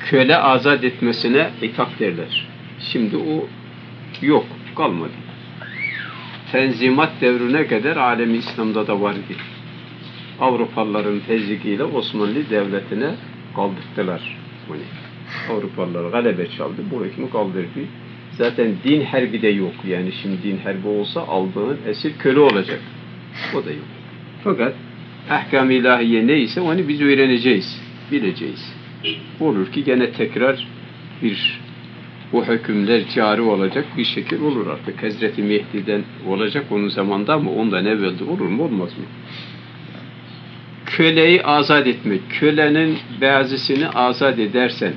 köle azat etmesine itak derler. Şimdi o yok, kalmadı. Tenzimat devrine kadar alemi İslam'da da var idi. Avrupalıların tezyikiyle Osmanlı Devleti'ne kaldırdılar bunu. Avrupalılar galebe çaldı, bu hükmü kaldırdı. Zaten din harbi de yok. Yani şimdi din harbi olsa aldığın esir köle olacak. O da yok. Fakat ahkam-ı ilahiye neyse onu biz öğreneceğiz, bileceğiz. Olur ki gene tekrar bu hükümler cari olacak bir şekil olur artık. Hazreti Mehdi'den olacak onun zamanda ama ondan evvelde olur mu olmaz mı? Köleyi azat etmek. Kölenin bazısını azat edersen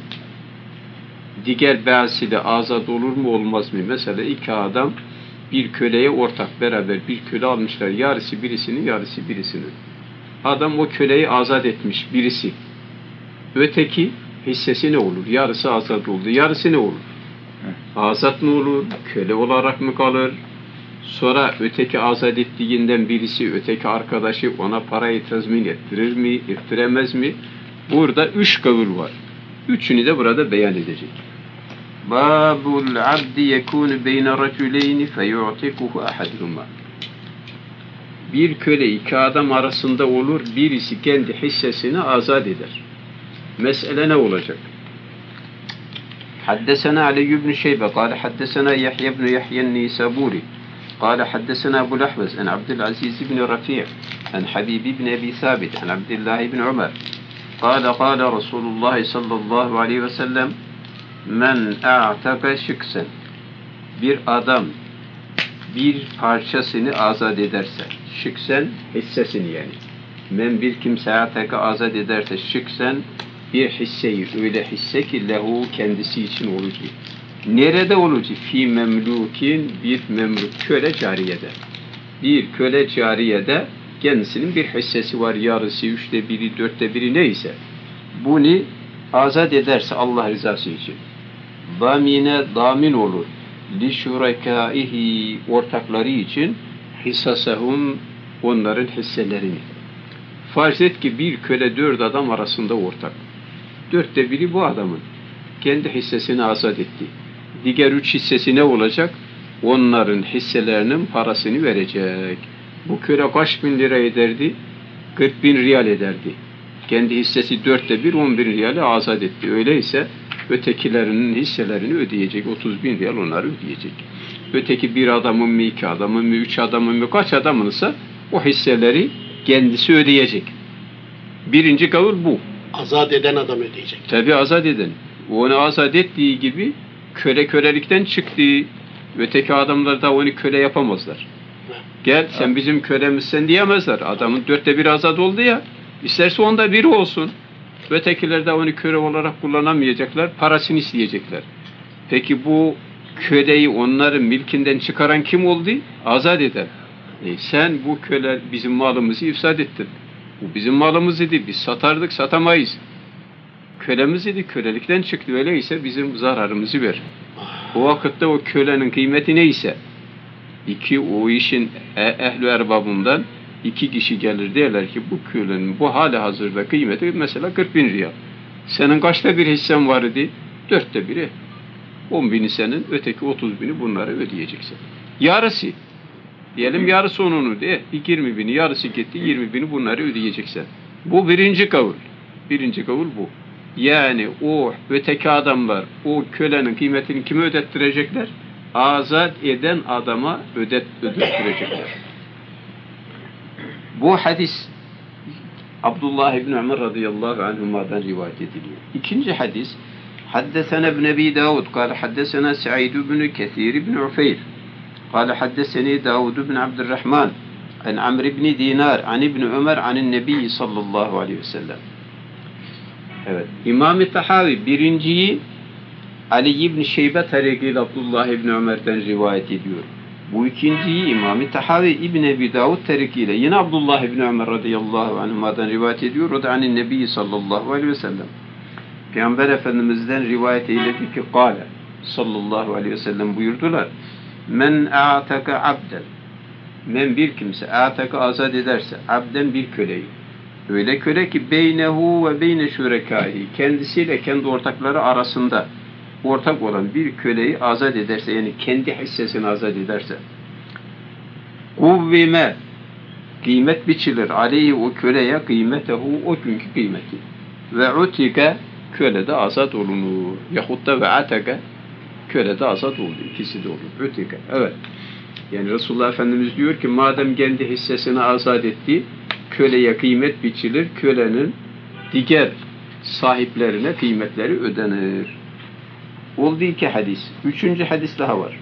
diğer bazısı da azat olur mu olmaz mı? Mesela iki adam bir köleye ortak beraber bir köle almışlar. Yarısı birisinin, yarısı birisinin. Adam o köleyi azat etmiş birisi. Öteki hissesi ne olur? Yarısı azat oldu. Yarısı ne olur? Azat mı olur? Köle olarak mı kalır? Sonra öteki azat ettiğinden birisi, öteki arkadaşı ona parayı tazmin ettirir mi, ettiremez mi? Burada 3 kavul var. Üçünü de burada beyan edecek. Babul abdi yekûnü beyne racüleyni feyu'tikuhu ahaduhuma. Bir köle iki adam arasında olur, birisi kendi hissesini azat eder. Mesele ne olacak? Haddesena Ali ibn Şeybe, kâle haddesena Yahya ibn Yahya'l Nisaburi, kâle haddesena Ebu Lahvez, en Abdülaziz ibn Rafi' en Habib ibn Ebi Sabit, en Abdullah ibn Ömer, kâle Resulullah sallallahu aleyhi ve sellem, men a'taka şiksen, bir adam bir parçasını azat ederse, şiksen hissesini yani, men bir kimse a'taka azat ederse şiksen, bir hisseyi, öyle hisse ki lehu kendisi için olacak. Nerede olacak? Fi memlukin, bir memluk köle cariyede. Bir köle cariyede kendisinin bir hissesi var, yarısı, 1/3, 4/1 neyse. Bunu azat ederse Allah rızası için. Damine damin olur. Li şurekâihi, ortakları için hissasahum, onların hisselerini. Farz et ki bir köle 4 adam arasında ortak. 4/1 bu adamın. Kendi hissesini azat etti. Diğer 3 hissesi ne olacak? Onların hisselerinin parasını verecek. Bu köle kaç bin lira ederdi? 40.000 riyal ederdi. Kendi hissesi 4/1, 10.000 riyali azat etti. Öyleyse ötekilerinin hisselerini ödeyecek. 30.000 riyal onları ödeyecek. Öteki bir adamın mı, 2 adamın mı, 3 adamın mı, kaç adamınsa o hisseleri kendisi ödeyecek. Birinci kavul bu. Azat eden adam ödeyecek. Tabi azat eden. Onu azat ettiği gibi kölelikten çıktı. Öteki adamlar da onu köle yapamazlar. Gel sen bizim kölemizsen diyemezler. Adamın 4/1 azat oldu ya. İsterse 1/10 olsun. Ötekiler de onu köle olarak kullanamayacaklar. Parasını isteyecekler. Peki bu köleyi onların milkinden çıkaran kim oldu? Azat eder. Sen bu köle bizim malımızı ifsad ettin. Bu bizim malımız idi. Biz satardık, satamayız. Kölemiz idi. Kölelikten çıktı. Öyleyse bizim zararımızı ver. O vakitte o kölenin kıymeti neyse, o işin ehl-i erbabından 2 kişi gelir derler ki bu kölenin bu hali hazırda kıymeti mesela 40.000 riyal. Senin kaçta bir hissen var idi? 4/1'i. 10.000'i senin, öteki 30.000'i bunları ödeyeceksin. Yarısı. Diyelim yarısı onun öde. 20.000'i yarısı gitti, 20.000'i bunları ödeyeceksin. Bu birinci kavul. Birinci kavul bu. Yani o öteki adamlar o kölenin kıymetini kime ödettirecekler? Azat eden adama ödettirecekler. Bu hadis Abdullah ibn Ömer radıyallahu anhuma'dan rivayet ediliyor. İkinci hadis Haddesena ibn Ebi Davud kâle haddesena Sa'id ibn Kethir ibn Ufeyr kâle haddeseni Davud ibn Abdurrahman an Amr ibn Dinar an ibn Ömer anin Nebi sallallahu aleyhi ve sellem. Evet. İmam-ı Tahavi birinciyi Ali ibn Şeybe tarikiyle Abdullah ibn Ömer'den rivayet ediyor. Bu ikinciyi İmam-ı Tahavi İbn Ebi Davud tarikiyle yine Abdullah ibn Ömer radıyallahu anhuma'dan rivayet ediyor. O da anin Nebi sallallahu aleyhi ve sellem. Peygamber Efendimiz'den rivayet eyledi ki kâle sallallahu aleyhi ve sellem buyurdular. Men a'taka abden, men bir kimse a'taka azat ederse abden bir köleyi, Öyle köle ki beynehu ve beyne şurekâhi, kendisiyle kendi ortakları arasında ortak olan bir köleyi azat ederse, yani kendi hissesini azat ederse, kuvvime, kıymet biçilir aleyhi, o köleye, kıymetehu, o günkü kıymeti, ve utike, köle de azat olunur, yahut da ve ateke, köle de azat olur, ikisi de olur, utike, evet. Yani Resulullah Efendimiz diyor ki, madem kendi hissesini azat etti, köleye kıymet biçilir, kölenin diğer sahiplerine kıymetleri ödenir. Oldu iki hadis. Üçüncü hadis daha var.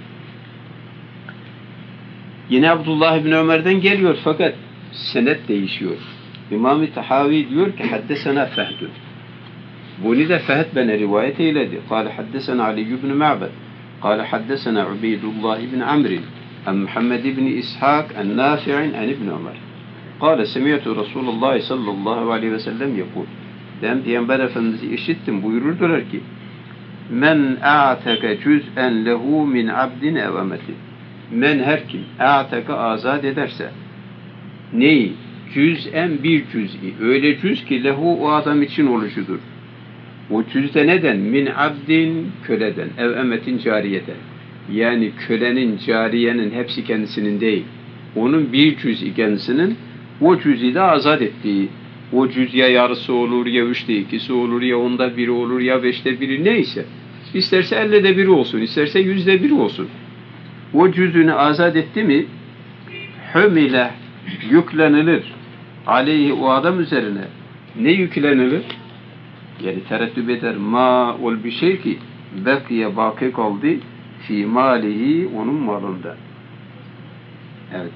Yine Abdullah ibn Ömer'den geliyor fakat senet değişiyor. İmam-ı Tahavi diyor ki haddesena Fehdun. Bunu da Fehd bana rivayet eyledi. Kale haddesena Ali ibn Ma'bed. Kale haddesena Ubeydullah ibn Amr. An Muhammed ibn İshak. An Nafi'in. An ibn Ömer. Kale semiyatu Resulullah sallallahu aleyhi ve sellem yakul. Ben Peygamber Efendimiz'i işittim. Buyururdular ki men a'teke cüz'en lehu min abdin ev emetin. Men her kim a'teke azat ederse neyi? Cüz'en bir cüz'i. Öyle cüz ki lehu o adam için oluşudur. O cüz'de neden? Min abdin, köleden. Ev emetin, cariyeden. Yani kölenin, cariyenin hepsi kendisinin değil. Onun bir cüz'i kendisinin, o cüz'i de azat ettiği. O cüz ya yarısı olur, ya üçte ikisi olur, ya onda biri olur, ya beşte biri, neyse. İsterse 50'de biri olsun, isterse 100'de biri olsun. O cüzünü azat etti mi, hümile, yüklenilir. Aleyhi, o adam üzerine. Ne yüklenilir? Yani tereddüt eder. Ma ol bir şey ki, bekiye baki kaldı, fi malihi, onun malında. Evet.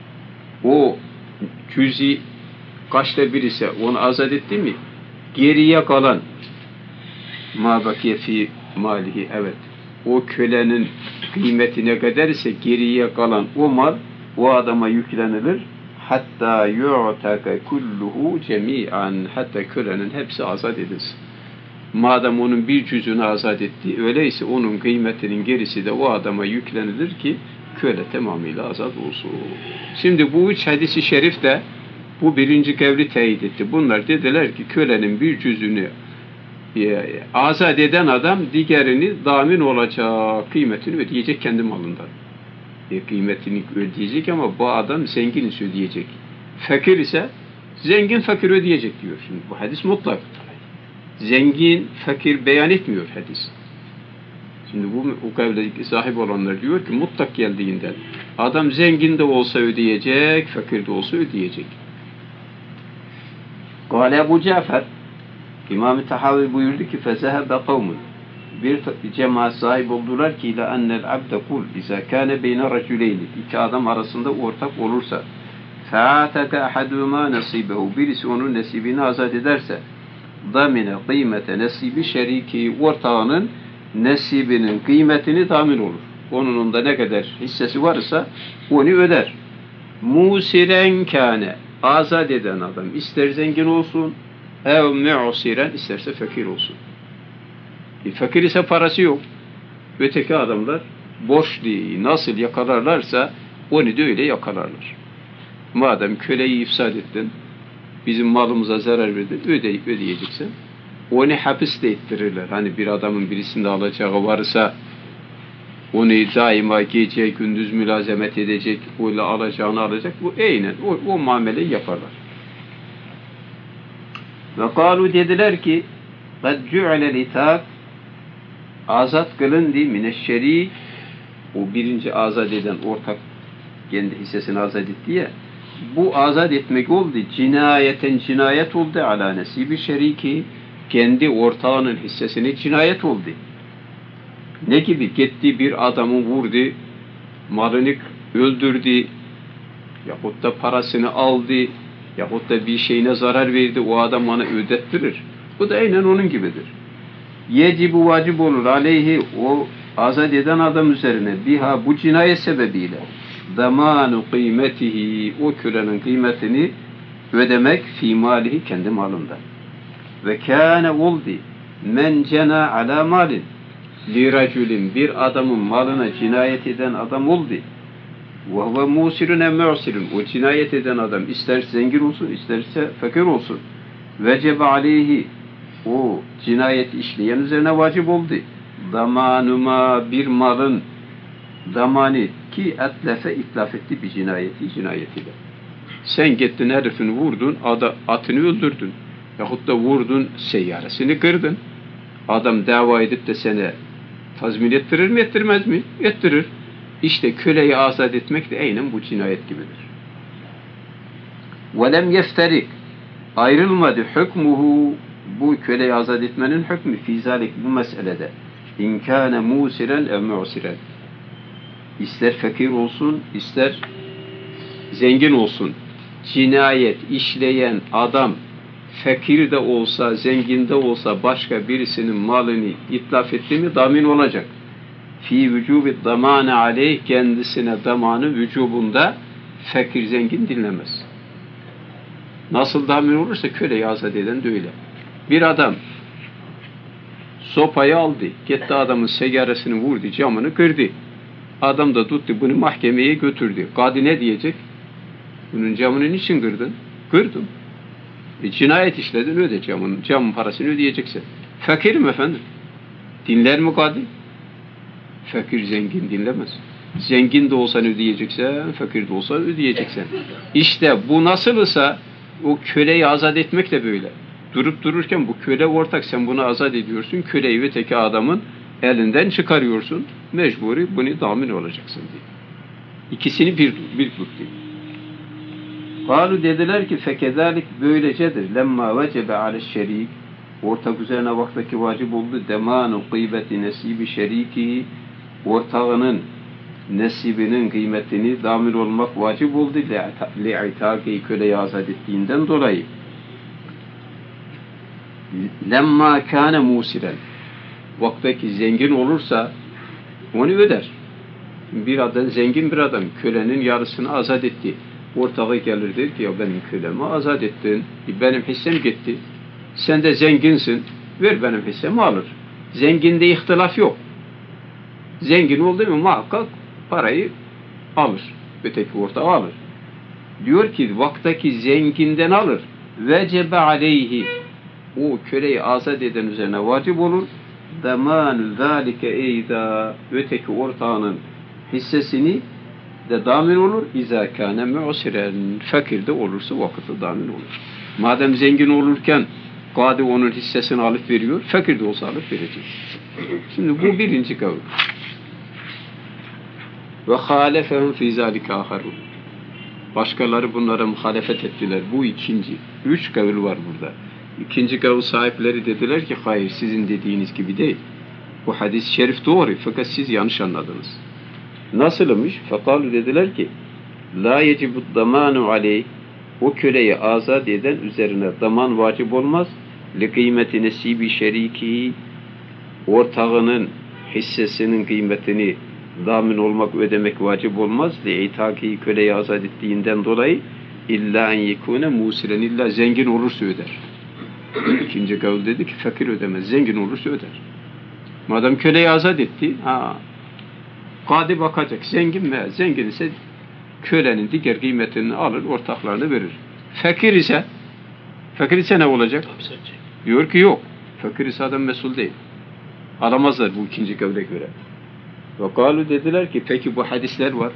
O cüz'i kaçta bir ise onu azat etti mi, geriye kalan ma bakiye fi malihi, evet, o kölenin kıymetine kadar ise geriye kalan o mal o adama yüklenilir. Hatta yu'taka kulluhu cemi'an, hatta kölenin hepsi azat edilsin. Madem onun bir cüzünü azat etti, öyleyse onun kıymetinin gerisi de o adama yüklenilir ki köle tamamıyla azat olsun. Şimdi bu üç hadisi şerif de bu birinci kavli teyit etti. Bunlar dediler ki kölenin bir cüzünü azat eden adam diğerini damin olacak, kıymetini ödeyecek kendi malından. Kıymetini ödeyecek ama bu adam zengin ise ödeyecek. Fakir ise zengin fakir ödeyecek diyor. Şimdi bu hadis mutlak. Zengin fakir beyan etmiyor hadis. Şimdi bu kavle sahip olanlar diyor ki mutlak geldiğinden adam zengin de olsa ödeyecek, fakir de olsa ödeyecek. Kâle Ebu Cafer, İmam-ı Tahavi buyurdu ki فَزَهَبَ قَوْمٌ, bir cemaat sahip oldular ki اِلَا اَنَّ الْعَبْدَ قُلْ اِذَا كَانَ بَيْنَ رَجُلَيْنِ, iki adam arasında ortak olursa فَاَعْتَكَ اَحَدُمَا نَصِيبَهُ, birisi onun nesibini azat ederse damine kıymete nesibi şeriki, ortağının nesibinin kıymetini tamin olur. Onun da ne kadar hissesi varsa onu öder. Musiren kâne, azat eden adam ister zengin olsun, ev mu'siren, isterse fakir olsun. Fakir ise parası yok. Öteki adamlar borçluyu nasıl yakalarlarsa onu da öyle yakalarlar. Madem köleyi ifsad ettin, bizim malımıza zarar verdin, ödeyeceksin. Onu hapiste ettirirler. Hani bir adamın birisinde alacağı varsa onu daima gece gündüz mülazemet edecek, öyle alacağını alacak. Bu aynen o muameleyi yaparlar. Ve kalu, dediler ki قَدْ جُعَلَ الْاِتَاقِ, azat kılındı mineşşerik, o birinci azat eden ortak kendi hissesini azat etti ya, bu azat etmek oldu, cinayeten cinayet oldu, ala nesibi şeriki, kendi ortağının hissesini cinayet oldu. Ne gibi? Gitti bir adamı vurdu, malını öldürdü, yahut da parasını aldı, yahut da bir şeyine zarar verdi, o adam bana ödettirir. Bu da aynen onun gibidir. Yecibu, vacip olur aleyhi, o azat eden adam üzerine biha, bu cinayet sebebiyle zamanu kıymetihi, o kölenin kıymetini ödemek fi malihi, kendi malında. Ve kâne oldu men cena ala malin li raculin, bir adamın malına cinayet eden adam oldu. Ve huve musirun em mu'sirun. O cinayet eden adam ister zengin olsun, isterse fakir olsun. Vecebe aleyhi. O cinayet işleyen üzerine vacip oldu. Damanuma bir malın damanı ki etlefe itlaf etti bir cinayetiyle. Sen gittin herifini vurdun, atını öldürdün. Yahut da vurdun, seyyaresini kırdın. Adam dava edip de seni tazmin ettirir mi, ettirmez mi? Ettirir. İşte köleyi azat etmek de aynen bu cinayet gibidir. وَلَمْ يَفْتَرِكْ Ayrılmadı hükmuhu, bu köleyi azat etmenin hükmü fizalik bu meselede. İn kâne musiren ev mu'siren. İster fakir olsun, ister zengin olsun. Cinayet işleyen adam fakir de olsa, zengin de olsa başka birisinin malını itlaf etti mi damin olacak. Fi vücubi damane aleyh, kendisine damanı vücubunda fakir zengin dinlemez. Nasıl damin olursa köleyi azat eden de öyle. Bir adam sopayı aldı, gitti adamın segaresini vurdu, camını kırdı. Adam da tuttu bunu mahkemeye götürdü. Kadı ne diyecek? Bunun camını niçin kırdın? Kırdım. Cinayet işledin, öde camın parasını ödeyeceksin. Fakirim efendim. Dinler mi kadı? Fakir zengin dinlemez. Zengin de olsan ödeyeceksen, fakir de olsan ödeyeceksen. İşte bu nasılsa o köleyi azat etmek de böyle. Durup dururken bu köle ortak, sen bunu azat ediyorsun, köleyi öteki adamın elinden çıkarıyorsun, mecburi bunu damin olacaksın diye. İkisini bir tuttu. Kalu dediler ki fekezalik böylecedir. Lemma vecebe ale şerik, ortak üzerine vaktaki vacip oldu. Demanu gıybeti nesibi şeriki, ortağının nesibinin kıymetini damin olmak vacip oldu. Li'itâki köleyi azat ettiğinden dolayı. Lemma kâne musiren, vaktaki zengin olursa onu öder. Bir adam, zengin bir adam kölenin yarısını azat etti. Ortağı gelir der ki ya benim kölemi azat ettin, benim hissem gitti. Sen de zenginsin, ver benim hissemi alır. Zenginde ihtilaf yok. Zengin oldu mu muhakkak parayı alır. Öteki ortağı alır. Diyor ki vaktaki zenginden alır. Vecebe aleyhi, o köleyi azat eden üzerine vacip olur. Damanu zâlike eyda, öteki ortağının hissesini de damin olur. İzâ kâne mu'siren, fakir de olursa vakitte damin olur. Madem zengin olurken kadı onun hissesini alıp veriyor, fakir de olsa alıp verecek. Şimdi bu birinci kavl. Ve hâlefehum fî zâlike âharûn. Başkaları bunlara muhalefet ettiler. Bu ikinci. 3 kavl var burada. İkinci kavl sahipleri dediler ki hayır, sizin dediğiniz gibi değil. Bu hadis-i şerif doğru fakat siz yanlış anladınız. Nasılmış? Fekalu dediler ki la yecibud damanu aleyh, o köleyi azat eden üzerine daman vacip olmaz. Li kıymeti nesibi şeriki, ortağının hissesinin kıymetini damin olmak, ödemek vacip olmaz. Li itaki köleyi azat ettiğinden dolayı illa en yekune musiren, illa zengin olursa öder. İkinci kavl dedi ki fakir ödemez, zengin olursa öder. Madem köleyi azat etti, kadı bakacak, zengin mi? Zengin ise kölenin diğer kıymetini alır, ortaklarını verir. Fakir ise ne olacak? Diyor ki yok. Fakir ise adam mesul değil. Alamazlar bu ikinci kavle göre. Ve kalu dediler ki peki bu hadisler var.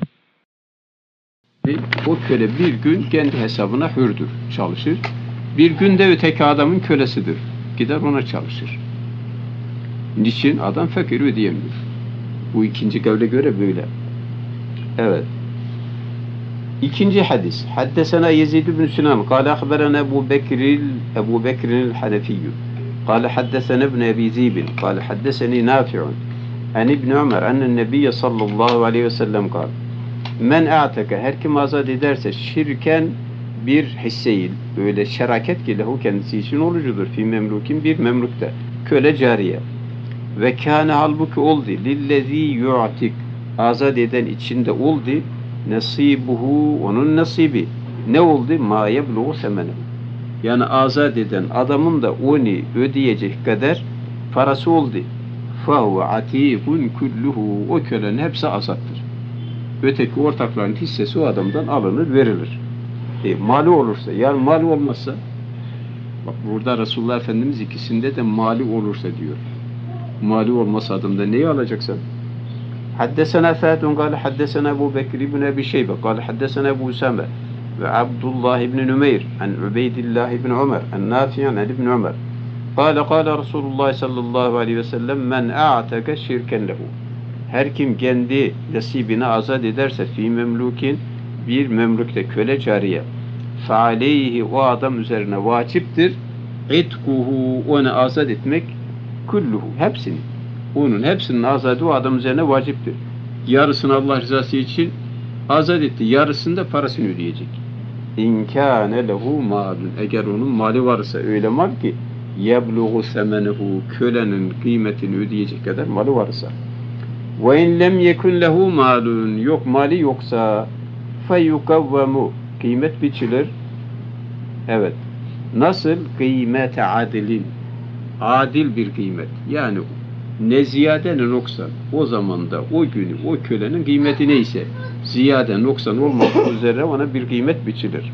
O köle bir gün kendi hesabına hürdür, çalışır. Bir günde öteki adamın kölesidir. Gider ona çalışır. Niçin? Adam fakir ödeyemiyor. Bu ikinci kavle göre böyle. Evet. İkinci hadis. Haddesena Yezid ibn Sinan. Kale ahberana Ebu Bekir'il Hanefiyyü. Kale haddesena ibn Ebi Zibin. Kale haddeseni Nafi'un. An İbn Ömer. Annen Nebiyye sallallahu aleyhi ve sellem kal. Men a'teke, her kim azat ederse şirken bir hisseyi, böyle şeraket ki lehu kendisi için olucudur. Fi memlukin, bir memlukta. Köle cariye. Ve kâne halbuki oldu. Lillezî yu'tik, azat eden içinde oldu. Nasibuhu, onun nasibi. Ne oldu? Ma yebluğu semenehu. Yani azat eden adamın da onu ödeyecek kadar parası oldu. Fahu atikun kulluhu. O kölenin hepsi azattır. öteki ortakların hissesi o adamdan alınır, verilir. Mali olursa, yani mali olmazsa, bak burada Resulullah Efendimiz ikisinde de mali olursa diyor. Mali olmasa adamda neyi alacaksın? Haddesena Fâtun kâle haddesena Ebu Bekir ibn Ebi Şeybe kâle haddesena Ebu Usame ve Abdullah ibn Nümeyr an Ubeydillah ibn Ömer an Nafi'an an ibn Ömer kâle Resulullah sallallahu aleyhi ve sellem men a'teke şirken lehu. Her kim kendi nasibini azat ederse fi memlukin, bir memlükte köle cariye, fe aleyhi, o adam üzerine vaciptir itkuhu, onu azat etmek, kulluhu, hepsini, onun hepsinin azadı o adam üzerine vaciptir. Yarısını Allah rızası için azat etti, yarısını da parasını ödeyecek. İnkâne lehu malun, eğer onun mali varsa, öyle mal ki yebluğu semenehu, kölenin kıymetini ödeyecek kadar malı varsa. Ve in lem yekun lehu malun, yok mali yoksa, feyukavvemu, kıymet biçilir. Evet. Nasıl? Kıymete adilin, adil bir kıymet. Yani ne ziyade ne noksan. O zamanda, o günü, o kölenin kıymeti neyse, ziyade noksan olmak üzere ona bir kıymet biçilir.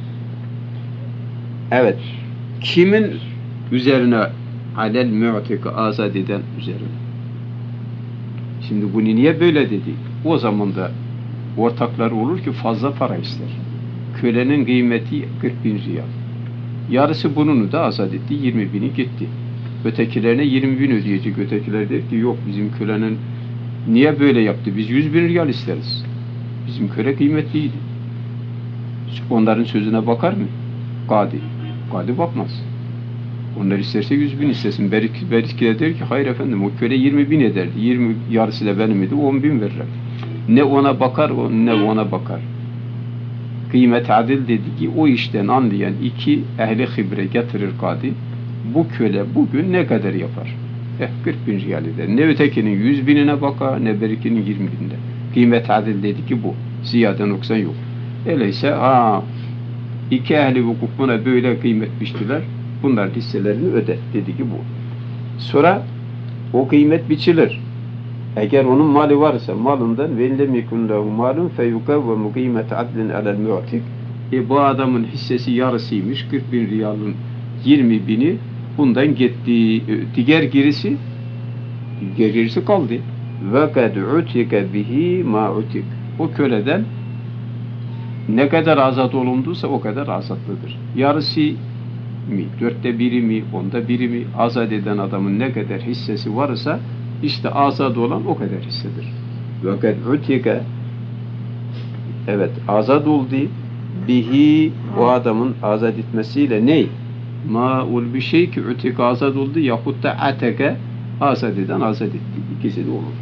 Evet. Kimin üzerine? Alel mu'tika, azad eden üzerine. Şimdi bunu niye böyle dedik? O zaman da ortaklar olur ki fazla para ister. Kölenin kıymeti 40 bin riyal. Yarısı bununu da azat etti, 20 bini gitti. Ötekilerine 20 bin ödeyecek. Ötekiler der ki yok, bizim kölenin niye böyle yaptı? Biz 100 bin riyal isteriz. Bizim köle kıymetliydi. Onların sözüne bakar mı? Kadi bakmaz. Onlar isterse 100 bin istesin. Belki de der ki hayır efendim, o köle 20 bin ederdi. 20 yarısıyla benim idi, 10 bin verir. Ne ona bakar, ne ona bakar. Kıymet adil dedi ki o işten anlayan iki ehli hibre getirir kadi. Bu köle bugün ne kadar yapar? 40 bin riyal eder. Ne ötekinin 100 binine bakar, ne berikinin 20 binine. Kıymet adil dedi ki bu. Ziyade noksan yok. Öyleyse iki ehli hukuk buna böyle kıymet biçtiler. Bunlar hisselerini öde. Dedi ki bu. Sonra o kıymet biçilir. Eğer onun mali varsa malından ve lem yekun lehu malun feyukavvemu kıymet adlin alel mu'tik. Bu adamın hissesi yarısıymış. 40 bin riyalın 20 bini bundan gitti. Diğer gerisi kaldı. Ve kad utike bihi ma utik. O köleden ne kadar azat olunduysa o kadar azatlıdır. Yarısı mi, 1/4 mi, 1/10 mi, azat eden adamın ne kadar hissesi varsa işte azat olan o kadar hissedir. Ve kad utike, evet, azat oldu bihi, o adamın azat etmesiyle ne? Ma'ul bir şey ki utik azat oldu yahut da ateke, azat eden azat etti. İkisi de olur.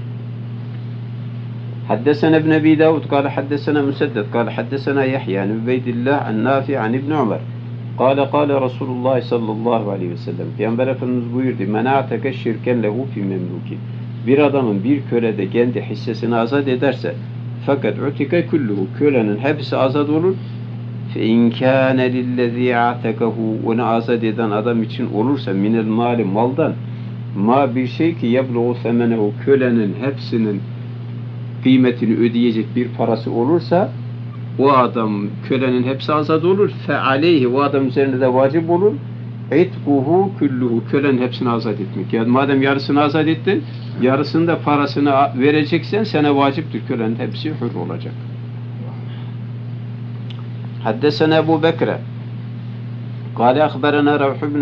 حدثنا ابن أبي داود قال حدثنا مسدد قال حدثنا يحيى عن عبيد الله عن نافع عن ابن عمر قال رسول الله صلى الله عليه وسلم Peygamber Efendimiz buyurdu men a'teke şirken lehu fi memluki, bir adamın bir kölede kendi hissesini azat ederse fakat utike kulluhu, kölenin hepsi azat olur. Fe in kâne lillezî a'tekehu, onu azat eden adam için olursa minel mali, maldan, ma bir şey ki yebluğu semenehu, kölenin hepsinin kıymetini ödeyecek bir parası olursa o adam, kölenin hepsi azat olur. Fe aleyhi, o adam üzerinde de vacip olur. İtkuhu kulluhu, kölenin hepsini azat etmek. Yani madem yarısını azat ettin, yarısını da parasını vereceksen sana vaciptir. Kölenin hepsi hür olacak. Haddesena Ebu Bekre قال أخبرنا روح بن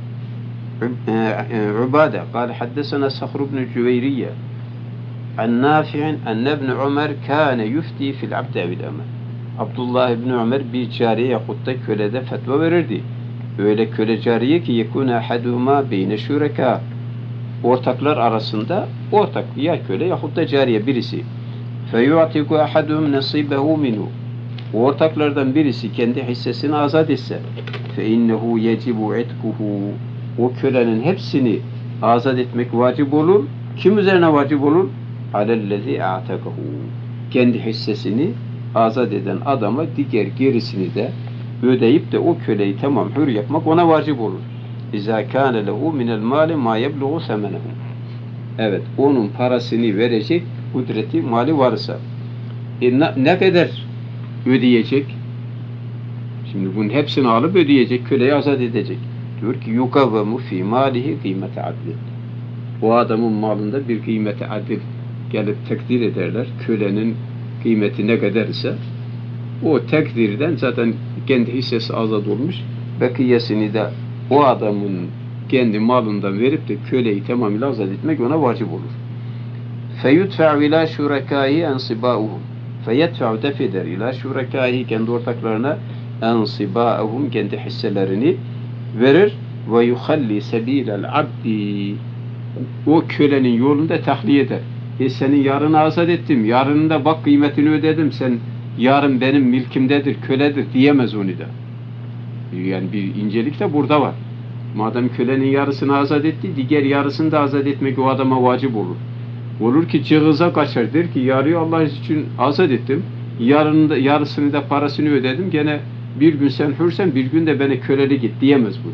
عبادة قال حدثنا صخر بن جويرية عن نافع أن ابن عمر كان يفتي في العبد والأمة. Abdullah ibn Ömer bir cariye yahut da kölede fetva verirdi. Öyle köle cariye ki yekûne ahaduhuma beyne şureka, ortaklar arasında ortak, ya köle yahut da cariye birisi. Feyu'tiku ahaduhum nasibehu minhu, ortaklardan birisi kendi hissesini azat etse fe innehu yecibu itkuhu, o kölenin hepsini azat etmek vacip olur. Kim üzerine vacip olur? Alellezî a'tekahu, kendi hissesini azat eden adama diğer gerisini de ödeyip de o köleyi tamam hür yapmak ona vacip olur. İzâ kâne lehu minel mâli mâ yebluğu semenehu. Evet, onun parasını verecek kudreti, mali varsa. Ne kadar ödeyecek? Şimdi bunun hepsini alıp ödeyecek, köleyi azat edecek. Diyor ki yukavvamu fi malihi kıymete adli. O adamın malında bir kıymete adil gelip tekdir ederler. Kölenin kıymeti ne kadar ise o tekdirden zaten kendi hissesi azat olmuş. Bakiyesini de o adamın kendi malından verip de köleyi tamamıyla azat etmek ona vacip olur. Feyudfe'u ila şurekâhi ensibâuhum. Feyedfe'u def eder ila şurekâhi kendi ortaklarına ensibâuhum kendi hisselerini verir ve yuhalli sebilel abdi o kölenin yolunda tahliye eder. Senin yarını azat ettim, yarının bak kıymetini ödedim, sen yarın benim milkimdedir, köledir diyemez onu da. Yani bir incelik de burada var. Madem kölenin yarısını azat etti, diğer yarısını da azat etmek o adama vacip olur. Olur ki cığıza kaçar, der ki yarıyı Allah için azat ettim, yarısını da parasını ödedim, gene bir gün sen hürsen, bir gün de beni köleli git diyemez bunu.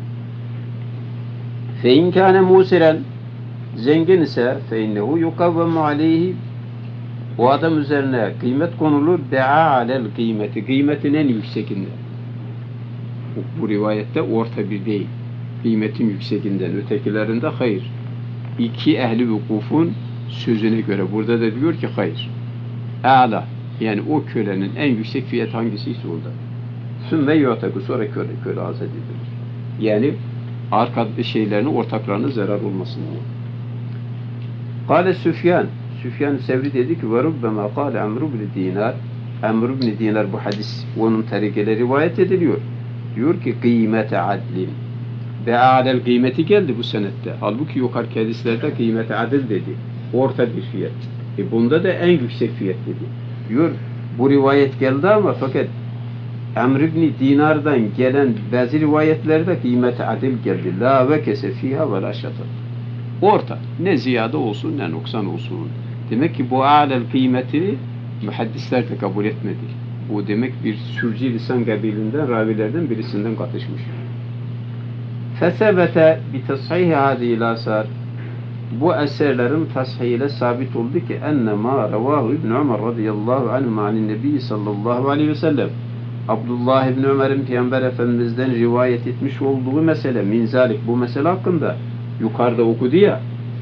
فَاِنْ كَانَ مُوسِرًا zengin ise فَاِنَّهُ يُقَوَّمُ عَلَيْهِ o adam üzerine kıymet konulur be'alel kıymeti, kıymetin en yüksekinden. Bu rivayette orta bir değil. Kıymetin yüksekinden. Ötekilerinde hayır. İki ehli vukufun sözüne göre burada da diyor ki hayır. A'la yani o kölenin en yüksek fiyat hangisiyse orada. Sümme yotaku sonra köle azat edilir. Yani arka şeylerini ortaklarına zarar olmasın diye. Kale Süfyan Sevri dedi ki ve rubbema kâle Amr ibn Dinar Amr ibn Dinar bu hadis onun tarikeleri rivayet ediliyor. Diyor ki kıymete adlin be'alel kıymeti geldi bu senette. Halbuki yukarı hadislerde kıymete adil dedi. Orta bir fiyat. Bunda da en yüksek fiyat dedi. Diyor bu rivayet geldi ama fakat Amr ibn Dinar'dan gelen bazı rivayetlerde kıymete adil geldi. La vekese fiha ve la şatat. Orta. Ne ziyade olsun ne noksan olsun. Demek ki bu alel kıymetini muhaddisler de kabul etmedi. Bu demek bir sürci lisan kabilinden, ravilerden birisinden katışmış. Fesebete bi tashihi hâzî lâsâr bu eserlerin tashihiyle sabit oldu ki enne mâ revâhu İbn Ömer radıyallahu anhu ma'nin nebi sallallahu aleyhi ve sellem Abdullah İbn Ömer'in Peygamber Efendimiz'den rivayet etmiş olduğu mesele minzalik bu mesele hakkında yukarıda okudu ya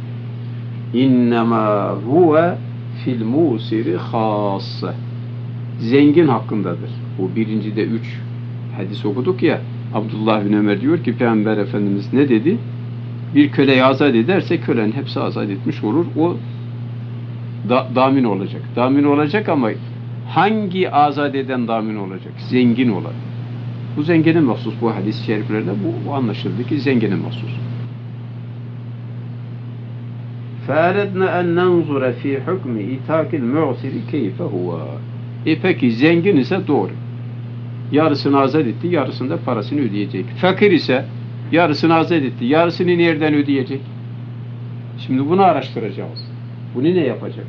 İnnemâ huve fil musiri khâsse zengin hakkındadır. Bu birincide 3 hadis okuduk ya Abdullah bin Ömer diyor ki Peygamber Efendimiz ne dedi? Bir köleyi azat ederse kölenin hepsi azat etmiş olur. O damin olacak. Damin olacak ama hangi azat eden damin olacak? Zengin olan. Bu zenginin mahsus bu hadis-i şeriflerde bu anlaşıldı ki zenginin mahsus. فَاَرَدْنَا اَنْ نَنْظُرَ ف۪ي حُكْمِ اِتَاكِ الْمُعْسِرِ كَيْفَ هُوَ peki zengin ise doğru. Yarısını azat etti, yarısını da parasını ödeyecek. Fakir ise yarısını azat etti, yarısını nereden ödeyecek? Şimdi bunu araştıracağız. Bunu ne yapacak?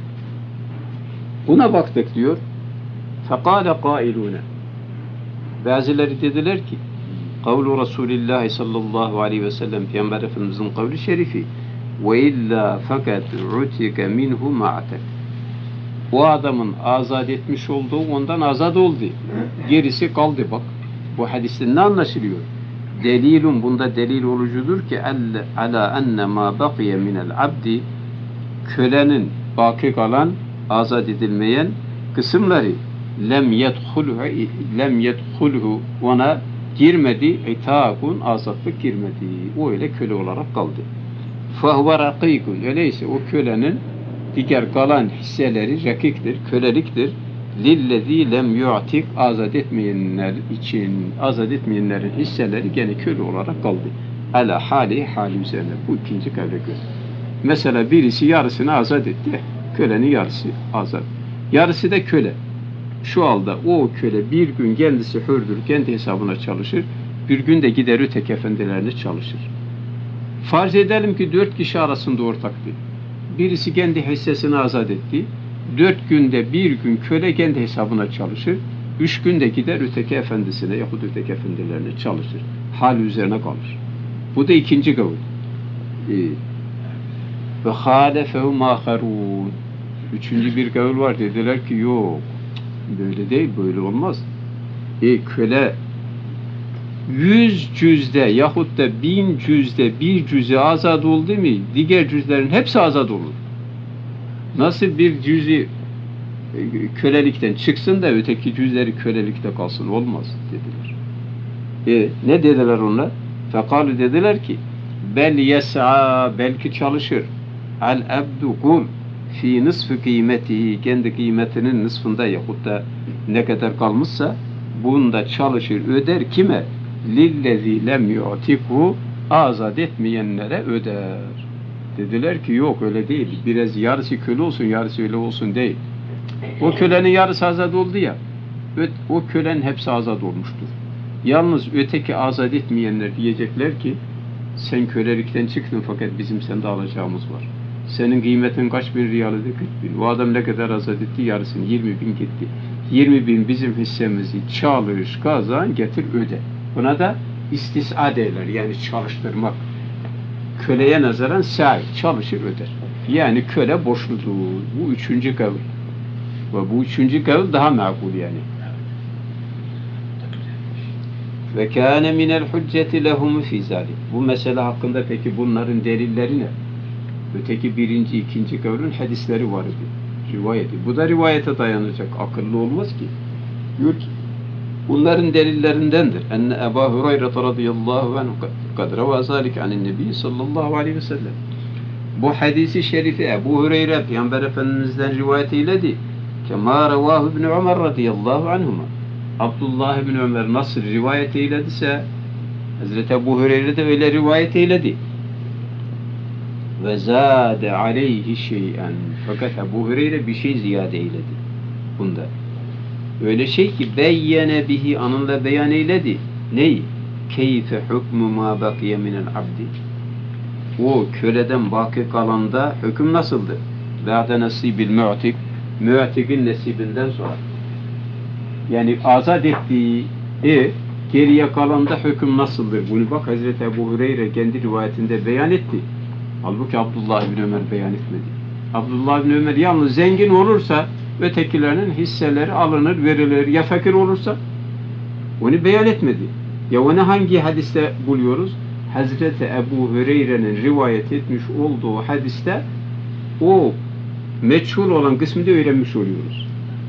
Buna baktık diyor. فَقَالَ قَائِلُونَ bazıları dediler ki kavlu Resulullah sallallahu aleyhi ve sellem Peygamber Efendimizin kavli şerifi وَاِلَّا فَقَدْ عُتِكَ مِنْهُ مَعْتَكَ o adamın azat etmiş olduğu ondan azat oldu. Gerisi kaldı bak. Bu hadisten ne anlaşılıyor? Delilun bunda delil olucudur ki ala enne ma baqiye minel abdi kölenin baki kalan azat edilmeyen kısımları lem yedhulhu ona girmedi itakun azatlık girmedi. O öyle köle olarak kaldı. Fahuve rakikun öyleyse o kölenin diğer kalan hisseleri rakiktir, köleliktir. Lillezî lem yu'tik azat etmeyenler için azat etmeyenlerin hisseleri gene köle olarak kaldı. Ala hali üzerine. Bu ikinci kavle göre. Mesela birisi yarısını azat etti. Kölenin yarısı azat. Yarısı da köle. Şu halde o köle bir gün kendisi hürdür, kendi hesabına çalışır. Bir gün de gider öteki efendilerine çalışır. Farz edelim ki 4 kişi arasında ortaktı. Birisi kendi hissesini azat etti. 4 günde bir gün köle kendi hesabına çalışır. 3 günde gider öteki efendisine yahut öteki efendilerine çalışır. Hal üzerine kalır. Bu da ikinci kavul. Ve halefehu mâherûn. Üçüncü bir kavil var. Dediler ki yok. Böyle değil, böyle olmaz. Köle 100 cüzde yahut da 1000 cüzde bir cüzü azad oldu mu diğer cüzlerin hepsi azad olur. Nasıl bir cüzü kölelikten çıksın da öteki cüzleri kölelikte kalsın, olmaz dediler. Ne dediler onlar? Fekalu dediler ki bel yes'a, belki çalışır al abdu kul fi nisfi kıymetihi, kendi kıymetinin nısfında yahut da ne kadar kalmışsa bunda çalışır, öder kime? Lillezî lem yu'tikhu, azad etmeyenlere öder. Dediler ki yok öyle değil. Biraz yarısı köle olsun, yarısı öyle olsun değil. O kölenin yarısı azad oldu ya. O kölenin hepsi azad olmuştur. Yalnız öteki azad etmeyenler diyecekler ki sen kölelikten çıktın fakat bizim sende alacağımız var. Senin kıymetin kaç bin riyalıdı? 40 bin. O adam ne kadar azad etti? Yarısını 20 bin gitti. 20 bin bizim hissemizi çalış, kazan, getir, öde. Buna da istis'a derler. Yani çalıştırmak. Köleye nazaran sahi, çalışır, öder. Yani köle borçludur. Bu üçüncü kavil. Ve bu üçüncü kavil daha makul yani. Ve kâne minel hücceti lehum fî zâlik. Bu mesele hakkında peki bunların delilleri ne? Öteki birinci, ikinci kavlin hadisleri var idi. Rivayeti. Bu da rivayete dayanacak. Akıllı olmaz ki. Diyor ki bunların delillerindendir. Enne Ebu Hureyre radıyallahu anh kad reva zâlik anin nebi sallallahu aleyhi ve sellem. Bu hadisi şerifi Ebu Hureyre Peygamber Efendimiz'den rivayet eyledi. Kema revahu İbn Ömer radıyallahu anhuma. Abdullah ibn Ömer nasıl rivayet eylediyse Hazreti Ebu Hureyre de öyle rivayet eyledi. Ve zâde aleyhi şey'en. Fakat Ebu Hureyre bir şey ziyade eyledi bunda. Öyle şey ki beyyene bihi, anınla beyan eyledi. Ney? Keyfe hukmu ma bakiye minel abdi. O köleden baki kalanda hüküm nasıldır? Ba'de nasibil mu'tik. Mu'tik'in nesibinden sonra. Yani azat ettiği geriye kalanda hüküm nasıldır? Bunu bak Hazreti Ebu Hureyre kendi rivayetinde beyan etti. Halbuki Abdullah bin Ömer beyan etmedi. Abdullah bin Ömer yalnız zengin olursa ötekilerinin hisseleri alınır, verilir. Ya fakir olursa onu beyan etmedi. Ya onu hangi hadiste buluyoruz? Hazreti Ebu Hureyre'nin rivayet etmiş olduğu hadiste o meçhul olan kısmını da öğrenmiş oluyoruz.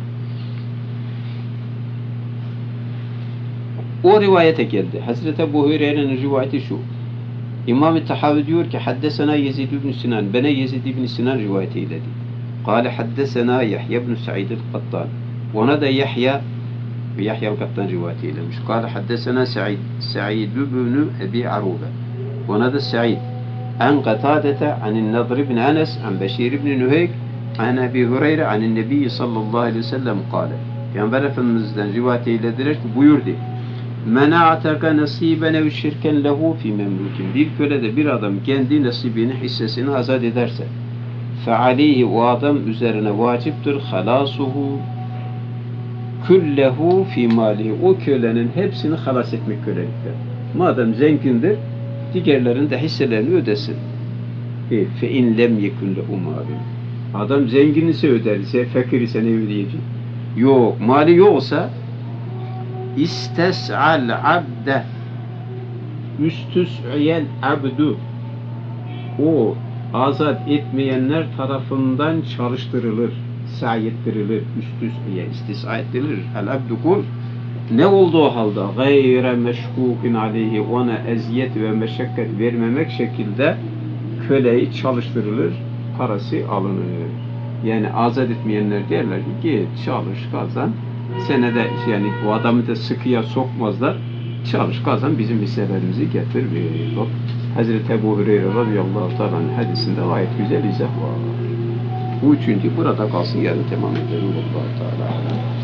O rivayete geldi. Hazreti Ebu Hureyre'nin rivayeti şu. İmam-ı Tahavi diyor ki haddesena Yezid ibn Sinan. Bana Yezid ibn Sinan rivayet eyledi. Kale haddesena Yahya ibn Sa'id el-Kattan. Ona da Yahya el-Kattan rivayet eylemiş. Kale haddesena Sa'id ibn Ebi Aruba. Ona da Sa'id. An Qatadete anin Nadr ibn Anas an Beşir ibn Nuheyk an Ebi Hureyre anin Nebi sallallahu aleyhi ve sellem kale. Peygamber Efendimiz'den rivayet eylediler ki buyurdu. Men a'taka nasiben ev şirken lehu fi memlukin. Bir köle de bir adam kendi nasibini, hissesini azat ederse fe aleyhi, o adam üzerine vaciptir halasuhu küllehu fi malihi. O kölenin hepsini halas etmek kölelikten. Madem zengindir, diğerlerin de hisselerini ödesin. Fe in lem yekun lehu malun. Adam zengin ise öder ise, fakir ise ne ödeyecek? Yok, mali yoksa İstes'al abde, üstüs'yel abdu, o azat etmeyenler tarafından çalıştırılır, sa'i ettirilir, üstüs'ye istis'a ettirilir. El abdu kul, ne olduğu halde gayre meşkukin aleyhi, ona eziyet ve meşakkat vermemek şekilde köleyi çalıştırılır, parası alınır. Yani azat etmeyenler derler ki git çalış kazan. Senede yani o adamı da sıkıya sokmazlar. Çalış kazan, bizim hisselerimizi getir. Bak Hazreti Ebu Hureyre radıyallahu ta'ala hadisinde gayet güzel izah var. Bu üçüncü burada kalsın, yarın tamam edelim. Allah Teala.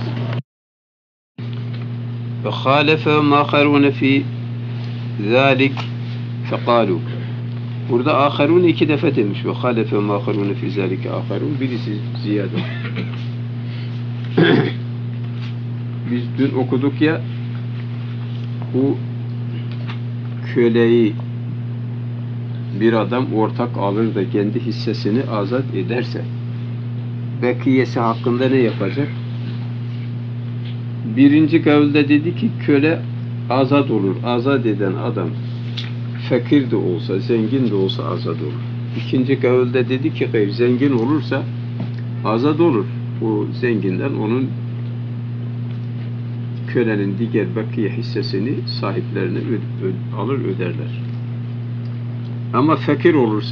Ve hâlefe mâkharûne fî zâlik fekâlû. Burada âkharûn iki defa demiş. Ve hâlefe mâkharûne fî zâlik âkharûn. Birisi ziyade. Biz dün okuduk ya, bu köleyi bir adam ortak alır da kendi hissesini azat ederse bekiyesi hakkında ne yapacak? Birinci kavulde dedi ki köle azat olur. Azat eden adam fakir de olsa, zengin de olsa azat olur. İkinci kavulde dedi ki hayır, zengin olursa azat olur. O zenginden onun kölenin diğer bakiye hissesini sahiplerine alır öderler. Ama fakir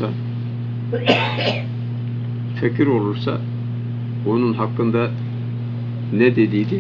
olursa onun hakkında ne dediydi?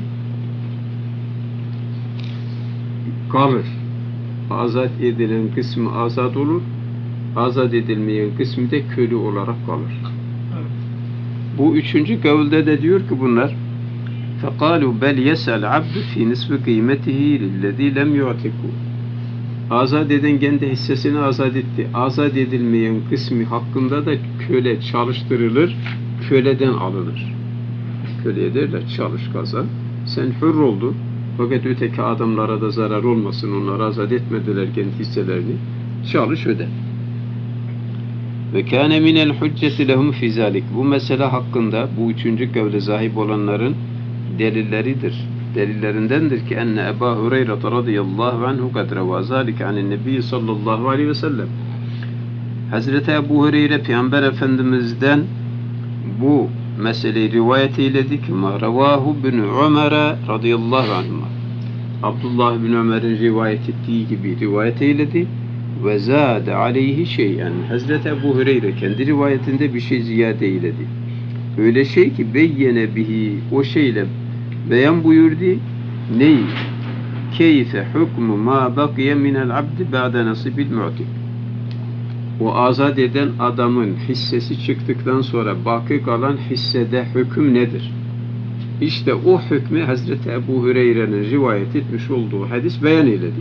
Kalır. Azat edilen kısmı azat olur. Azat edilmeyen kısmı da köle olarak kalır. Bu üçüncü kavulde de diyor ki bunlar فَقَالُوا بَلْ يَسَلْ عَبْدُ فِي نِسْبِ قِيمَتِهِ لِلَّذ۪ي لَمْ يُعْتِكُوا. Azat eden kendi hissesini azat etti. Azat edilmeyen kısmı hakkında da köle çalıştırılır, köleden alınır. Köleye derler çalış kazan. Sen hür oldun. Fakat öteki adamlara da zarar olmasın. Onları azat etmediler kendi hisselerini. Çalış öde. Ve kâne minel hücceti lehum fî zâlik. Bu mesele hakkında bu üçüncü kavle sahip olanların delilleridir. Delillerindendir ki enne Ebu Hureyre radıyallahu anhu kad reva zâlike anin nebi sallallahu aleyhi ve sellem. Hazreti Ebu Hureyre Peygamber Efendimiz'den bu meseleyi rivayet eyledi ki ma revahu bin Ömer radıyallahu anhuma. Abdullah bin Ömer'in rivayet ettiği gibi rivayet eyledi ve zâde aleyhi şey'en. Hazreti Ebu Hureyre kendi rivayetinde bir şey ziyade eyledi. Öyle şey ki beyyene bihi, o şeyle beyan buyurdu. Neyi? Keyfe hukmu ma bakiye minel abdi ba'de nasibil mu'tik. O azat eden adamın hissesi çıktıktan sonra baki kalan hissede hüküm nedir? İşte o hükmü Hazreti Ebu Hureyre'nin rivayet etmiş olduğu hadis beyan eyledi.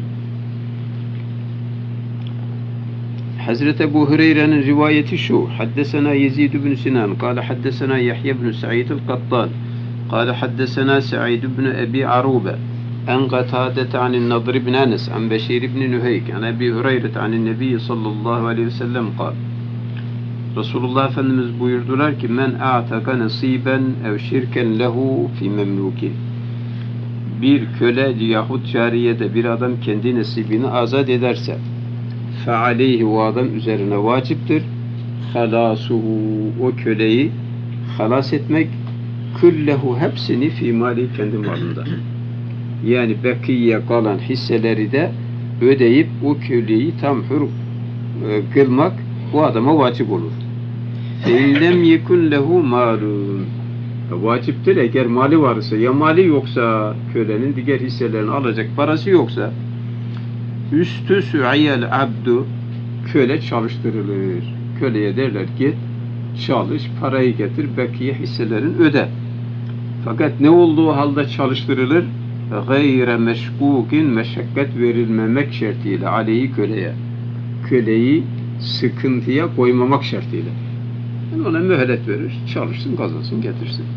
Hazreti Ebu Hureyre'nin rivayeti şu: Haddesena Yezid ibn Sinan, kâle haddesena Yahya ibn Sa'id el-Kattan, kâle haddesena Sa'id ibn Ebi Arube, en Qatâdete anin Nadr ibn Enes, en Beşir ibn Nüheyk, en Ebi Hureyre anin Nebi sallallahu aleyhi ve sellem kâle. Resulullah Efendimiz buyurdular ki: Men a'taka nasiben ev şirken lehu fi memluki. Bir köle yahut cariyede bir adam kendi nasibini azat ederse, fealeyhi, o adam üzerine vaciptir. Halasuhu, o köleyi halas etmek, küllehu, hepsini fi mali, kendi malında. Yani bekiye kalan hisseleri de ödeyip o köleyi tam hür kılmak o adama vacip olur. Fe'illem yekun lehu malun. Vaciptir eğer mali varsa, ya mali yoksa, kölenin diğer hisselerini alacak parası yoksa, üstü sü'iyel abdu, köle çalıştırılır. Köleye derler ki çalış, parayı getir, bekiye hisselerin öde. Fakat ne olduğu halde çalıştırılır? Gayre meşkukin, meşakkat verilmemek şartıyla aleyhi, köleye. Köleyi sıkıntıya koymamak şartıyla. Yani ona mühlet verir, çalışsın, kazansın, getirsin.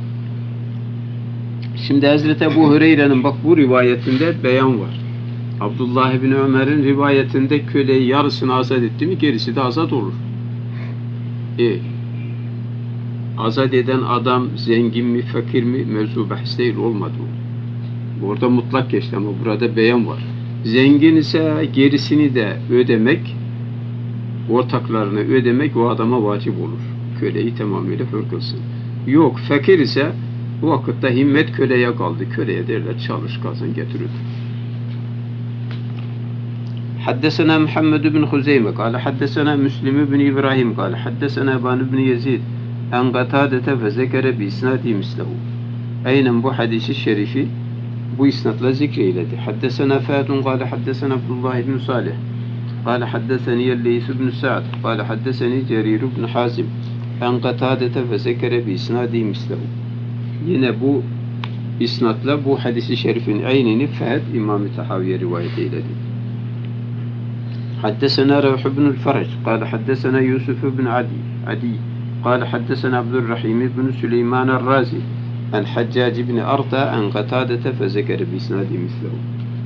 Şimdi Hazreti Ebu Hureyre'nin bak bu rivayetinde beyan var. Abdullah bin Ömer'in rivayetinde köleyi yarısını azat etti mi gerisi de azat olur. Azat eden adam zengin mi, fakir mi, mevzu bahis değil, olmadı o. Orada mutlak geçti ama burada beyan var. Zengin ise gerisini de ödemek, ortaklarını ödemek o adama vacip olur. Köleyi tamamıyla hür kılsın. Yok, fakir ise bu vakitte himmet köleye kaldı. Köleye derler çalış, kazan, getir öde. حدثنا محمد بن خزيمة قال حدثنا مسلم بن إبراهيم قال حدثنا بان بن يزيد أن قتادة فذكر بإسناده مثله. Aynen bu hadisi şerifi bu isnatla zikreyledi. Haddesena Fâdun قال حدثنا عبد الله بن صالح قال حدثني الليث بن سعد قال حدثني جرير بن حازم أن قتادة فذكر بإسناده مثله. Yine bu isnatla bu hadisi şerifin aynını Fâd İmam-ı Tahaviye rivayet eyledi. حدثنا روح بن الفرج قال حدثنا يوسف بن عدي قال حدثنا عبد الرحيم بن سليمان الرازي عن حجاج بن أرطى عن قتادة فذكر بإسناد مثله.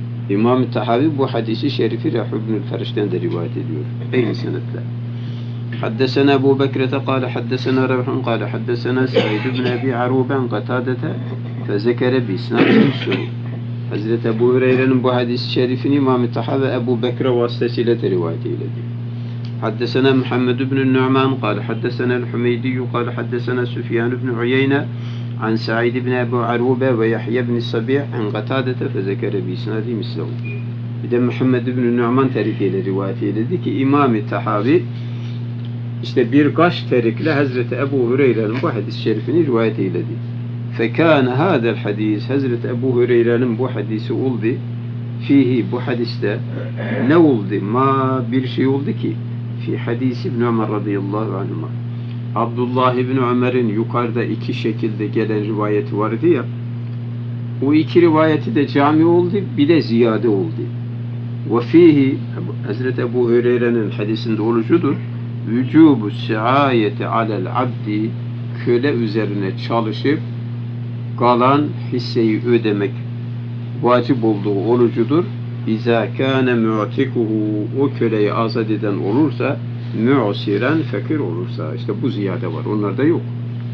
İmam-ı Tahavi bu hadisi şerifi Ruh ibn-ül Feriş'ten de rivayet ediyor. Aynı senetle. حدثنا أبو بكرة قال حدثنا ربح قال حدثنا سعيد بن أبي عروبة قتادة فذكر بإسناد مسلم. Hazreti Ebu Hureyre'nin bu hadis-i şerifini İmam-ı Tahavi Ebu Bekir vasıtasıyla da rivayet eyledi. Haddesena Muhammed ibn Nu'man قال حدثنا الحميدي قال حدثنا سفيان بن عيينة عن سعيد بن أبي عروبة ويحيى بن الصبيح عن قتادة فذكر بإسناد مثله. Bir de Muhammed ibn Nu'man tarifiyle rivayet eyledi ki İmam-ı Tahavi işte birkaç terikle Hazreti Ebu Hureyre'nin bu hadis-i şerifini rivayet eyledi. فَكَانَ هَذَا الْحَدِيث Hazreti Ebu Hureyre'nin bu hadisi oldu. Fihi bu hadiste ne oldu? Ma bir şey oldu ki fi hadisi İbn Ömer radıyallahu anhuma. Abdullah İbn Ömer'in yukarıda iki şekilde gelen rivayeti vardı ya. O iki rivayeti de cami oldu, bir de ziyade oldu. Ve fihi Hazreti Ebu Hureyre'nin hadisinde olucudur. Vücubu siayeti alel abdi köle üzerine çalışıp kalan hisseyi ödemek vacip olduğu olucudur. İzâ kâne mu'tikuhu o köleyi azat eden olursa mu'siren fakir olursa işte bu ziyade var. Onlarda yok.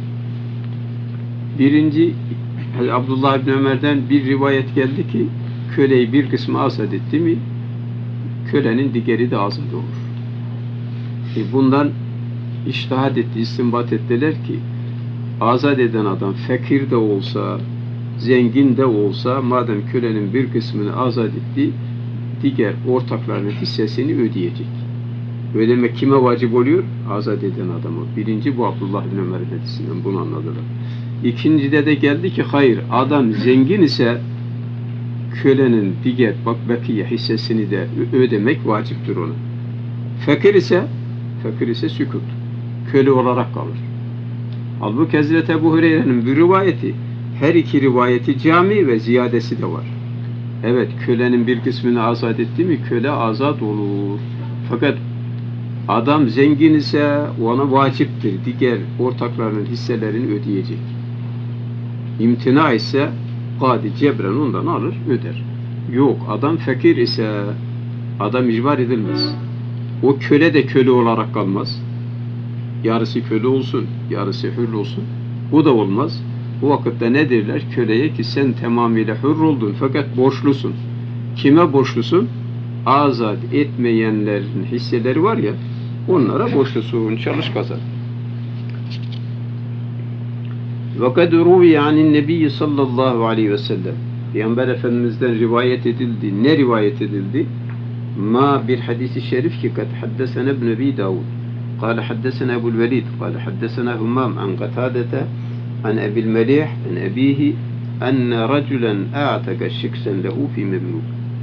Birinci Abdullah İbni Ömer'den bir rivayet geldi ki köleyi bir kısmı azat etti mi kölenin diğeri de azat olur. Bundan iştahat etti, istinbat ettiler ki azat eden adam fakir de olsa, zengin de olsa madem kölenin bir kısmını azat etti, diğer ortaklarının hissesini ödeyecek. Ödemek kime vacip oluyor? Azat eden adamı. Birinci bu Abdullah bin Ömer'in hadisinden bunu anladılar. İkincide de geldi ki hayır, adam zengin ise kölenin diğer bakiye hissesini de ödemek vaciptir ona. Fakir ise sükut. Köle olarak kalır. Halbuki Hazreti Ebu Hureyre'nin bir rivayeti, her iki rivayeti cami ve ziyadesi de var. Evet, kölenin bir kısmını azat etti mi, köle azat olur. Fakat adam zengin ise ona vaciptir. Diğer ortaklarının hisselerini ödeyecek. İmtina ise kadi cebren ondan alır, öder. Yok, adam fakir ise adam icbar edilmez. O köle de köle olarak kalmaz. Yarısı köle olsun, yarısı hür olsun. Bu da olmaz. Bu vakitte ne derler? Köleye ki sen tamamıyla hür oldun fakat borçlusun. Kime borçlusun? Azat etmeyenlerin hisseleri var ya, onlara borçlusun, çalış kazan. وَقَدْ رُوِيَ عَنِ النَّبِيِّ sallallahu aleyhi ve sellem. Peygamber Efendimiz'den rivayet edildi. Ne rivayet edildi? Ma bir hadisi şerif ki kad haddesene ibn Ebi Davud. قال حدثنا أبو الوليد قال حدثنا همام عن قتادة عن أبي المليح عن أبيه أن رجلا أعتق شخصا له في مملوك.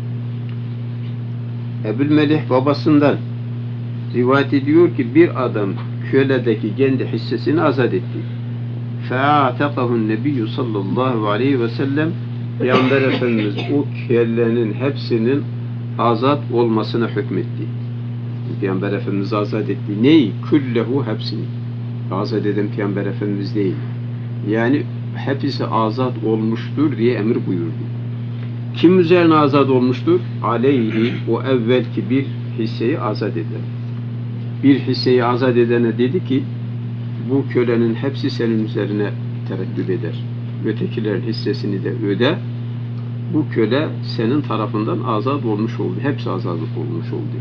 Ebu'l Melih babasından rivayet ediyor ki bir adam köledeki kendi hissesini azat etti. فَاَعْتَقَهُ النَّبِيُّ sallallahu aleyhi ve sellem Peygamber Efendimiz o kölenin hepsinin azat olmasına hükmetti. Peygamber Efendimiz azat etti. Neyi? Küllehu hepsini. Azat eden Peygamber Efendimiz değil. Yani hepsi azat olmuştur diye emir buyurdu. Kim üzerine azat olmuştur? Aleyhi o evvelki bir hisseyi azat eden. Bir hisseyi azat edene dedi ki bu kölenin hepsi senin üzerine tereddüt eder. Ötekilerin hissesini de öde. Bu köle senin tarafından azat olmuş oldu. Hepsi azat olmuş oldu.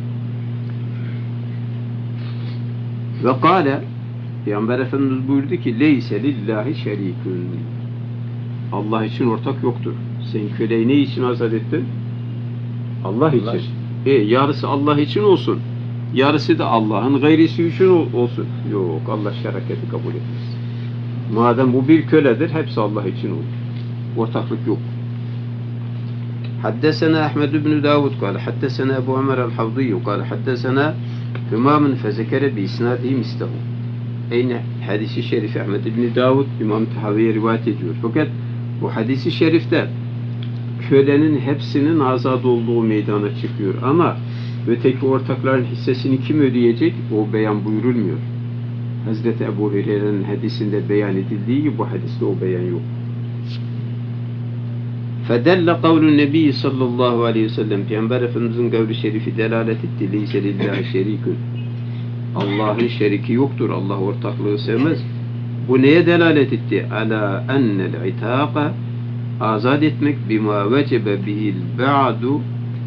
Ve kâle Peygamber Efendimiz buyurdu ki leyse lillahi şerikün. Allah için ortak yoktur. Sen köleyi ne için azat ettin? Allah için. Yarısı Allah için olsun. Yarısı da Allah'ın gayrisi için olsun. Yok, Allah şeraketi kabul etmez. Madem bu bir köledir, hepsi Allah için olur. Ortaklık yok. Haddesena Ahmed ibn Davud kâle haddesena Ebu Ömer el-Havdiyyu kâle haddesena Hümâmun fezekere bi isnâdihi mislehu. Aynı hadisi şerifi Ahmed ibn Davud İmam Tahavi'ye rivayet ediyor. Fakat bu hadisi şerifte kölenin hepsinin azat olduğu meydana çıkıyor. Ama öteki ortakların hissesini kim ödeyecek? O beyan buyurulmuyor. Hazreti Ebu Hureyre'nin hadisinde beyan edildiği gibi bu hadiste o beyan yok. فَدَلَّ قَوْلُ النَّبِيِّ sallallahu aleyhi ve sellem Peygamber Efendimiz'in kavli şerifi delalet etti. لَيْسَ لِلّٰهِ شَرِيكٌ. Allah'ın şeriki yoktur. Allah ortaklığı sevmez. Bu neye delalet etti? Ala ennel itâqa azad etmek bima vecebe bihil ba'du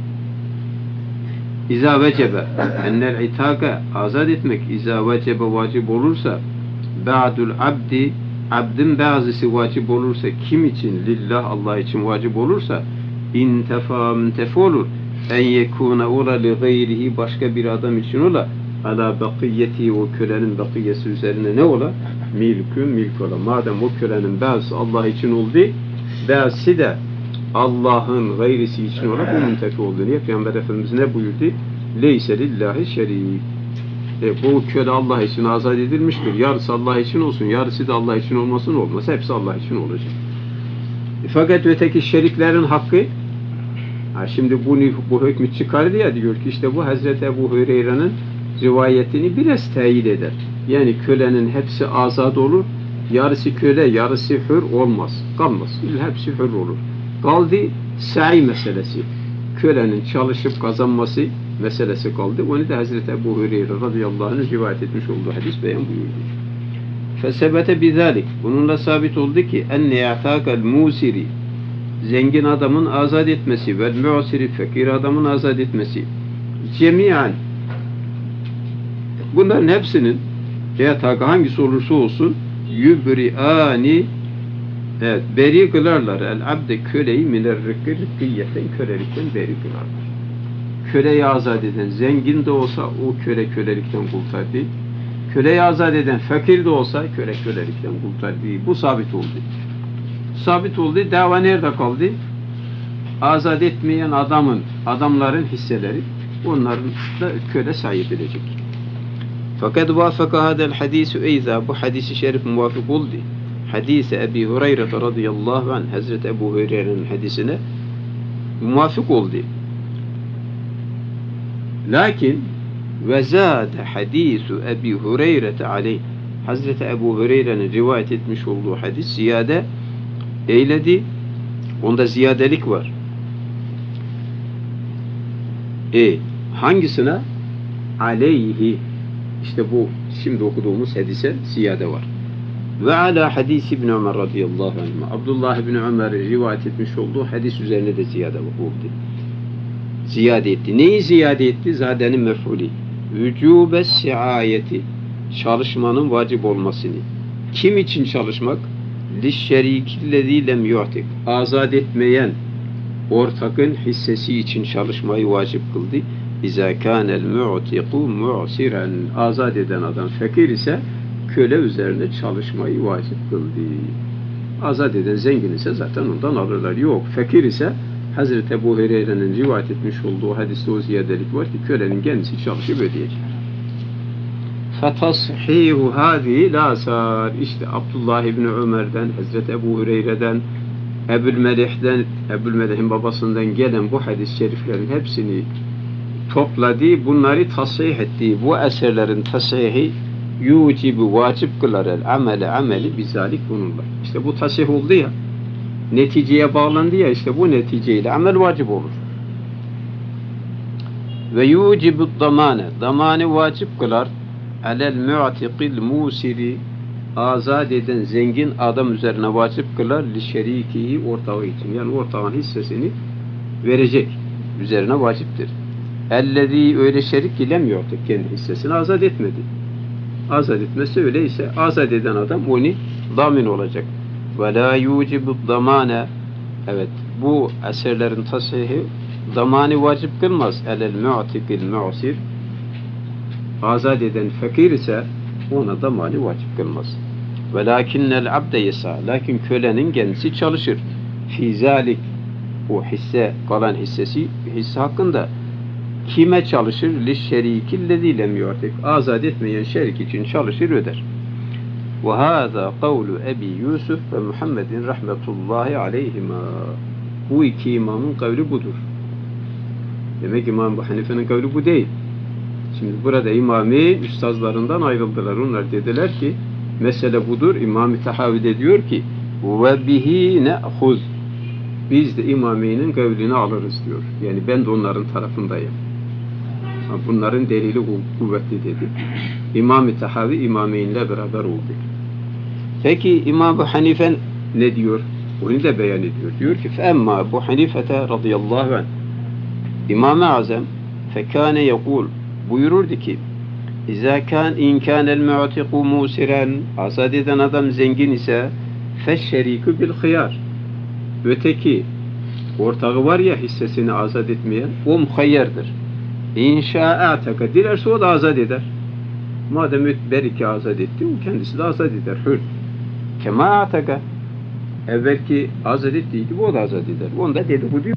İza vecebe ennel itâqa azad etmek izâ vecebe vacip olursa ba'dul abdi abdin bazısı vacip olursa kim için? Lillah Allah için vacip olursa intefa müntefi olur. En yekûne ola li gayrihi başka bir adam için ola ala bakiyeti o kölenin bakiyesi üzerine ne ola? Milkün milk ola. Madem o kölenin bazısı Allah için oldu bazısı da Allah'ın gayrisi için ola bu müntefi oldu. Niye? Peygamber Efendimiz ne buyurdu? Leyse lillahi şerik. Bu köle Allah için azat edilmiştir. Yarısı Allah için olsun, yarısı da Allah için olmasın olmaz. Hepsi Allah için olacak. Fakat öteki şeriklerin hakkı şimdi bu hükmü çıkardı ya diyor ki işte bu Hazreti Ebu Hureyre'nin rivayetini biraz teyit eder. Yani kölenin hepsi azat olur. Yarısı köle, yarısı hür olmaz. Kalmaz. Hepsi hür olur. Kaldı sa'i meselesi. Kölenin çalışıp kazanması meselesi kaldı. Onu da Hazreti Ebu Hureyre radıyallahu anh rivayet etmiş olduğu hadis beyan buyurdu. Fesebete bizalik. Bununla sabit oldu ki enne ya'takal musiri zengin adamın azat etmesi ve mu'siri fakir adamın azat etmesi cemiyen bunların hepsinin ya'taka hangisi olursa olsun yübri'ani evet beri kılarlar el abde köleyi miner rıkkiyeten kölelikten beri kılarlar. Köleyi azat eden zengin de olsa o kölelikten kurtardı. Köleyi azat eden fakir de olsa kölelikten kurtardı. Bu sabit oldu. Sabit oldu. Dava nerede kaldı? Azat etmeyen adamların hisseleri onların da köle sahip edecek. Fakat vafaka hadel hadisu eyza bu hadisi şerif muvafık oldu. Hadisi Ebi Hureyre radıyallahu anh Hazreti Ebu Hureyre'nin hadisine muvafık oldu. Lakin ve zâde hadisu Ebi Hureyre aleyh Hazreti Ebu Hureyre'nin rivayet etmiş olduğu hadis ziyade eyledi. Onda ziyadelik var. Hangisine? Aleyhi. İşte bu şimdi okuduğumuz hadise ziyade var. Ve ala hadis İbn Ömer radıyallahu anh. Abdullah İbn Ömer'i rivayet etmiş olduğu hadis üzerine de ziyade oldu. Ziyade etti. Neyi ziyade etti? Zadenin mef'ulü. Vücube siayeti. Çalışmanın vacip olmasını. Kim için çalışmak? Lişşerikillezî lem yu'tik. Azat etmeyen ortakın hissesi için çalışmayı vacip kıldı. İzâ kânel mu'tiku mu'siren. Azat eden adam fakir ise köle üzerine çalışmayı vacip kıldı. Azat eden zengin ise zaten ondan alırlar. Yok, fakir ise Hazreti Ebu Hureyre'nin rivayet etmiş olduğu hadiste o ziyadelik var ki kölenin kendisi çalışıp ödeyecek. Fetashihu hâzihi lâ sâr. İşte Abdullah İbni Ömer'den, Hazreti Ebu Hureyre'den, Ebu'l-Melih'in babasından gelen bu hadis-i şeriflerin hepsini topladı, bunları tasih etti. Bu eserlerin tasihi yucibu vacip kılar el ameli bizalik bununla. İşte bu tasih oldu ya, neticeye bağlandı ya, işte bu neticeyle amel vacip olur. Ve yucibu damanı vacip kılar alel mu'tiqil musiri azat eden zengin adam üzerine vacip kılar li şerikihi ortağı için. Yani ortağın hissesini verecek. Üzerine vaciptir. Ellezî öyle şerik ki lem yu'tik kendi hissesini azat etmedi. Azat etmesi öyleyse azat eden adam onu damin olacak. Ve la yucibu damane evet bu eserlerin tasihi damanı vacip kılmaz. Elel mu'tikil mu'sir azat eden fakir ise ona damanı vacip kılmaz. Velakinnel abde yesa lakin kölenin kendisi çalışır. Fi zalik o hisse kalan hisse hakkında kime çalışır? Lişşerikillezî lem yu'tik azat etmeyen şerik için çalışır öder. Ve hâzâ kavlu Ebi Yusuf ve Muhammedin rahmetullahi aleyhima. Bu iki imamın kavli budur. Demek İmam Ebu Hanife'nin kavli bu değil. Şimdi burada imami üstazlarından ayrıldılar. Onlar dediler ki mesele budur. İmam-ı Tahavi de diyor ki ve bihi ne'huz biz de imaminin kavlini alırız diyor. Yani ben de onların tarafındayım. Bunların delili kuvvetli dedi. İmam-ı Tahavi İmameyn'le beraber oldu. Peki İmam Ebu Hanife ne diyor? Onu da beyan ediyor. Diyor ki فَاَمَّا Ebu Hanifete radıyallahu anh İmam-ı Azam fekâne yekûl buyururdu ki in kânel mu'tiku musiren azad eden adam zengin ise feşşerîkü bil hıyar öteki ortağı var ya hissesini azad etmeyen o muhayyerdir. İnşa'ataka dilerse o da azad eder. Madem beriki azad etti o kendisi de azad eder. Hür. Kema ataka evvelki azad ettiği gibi o da azad eder. Onda dedi bu diyor.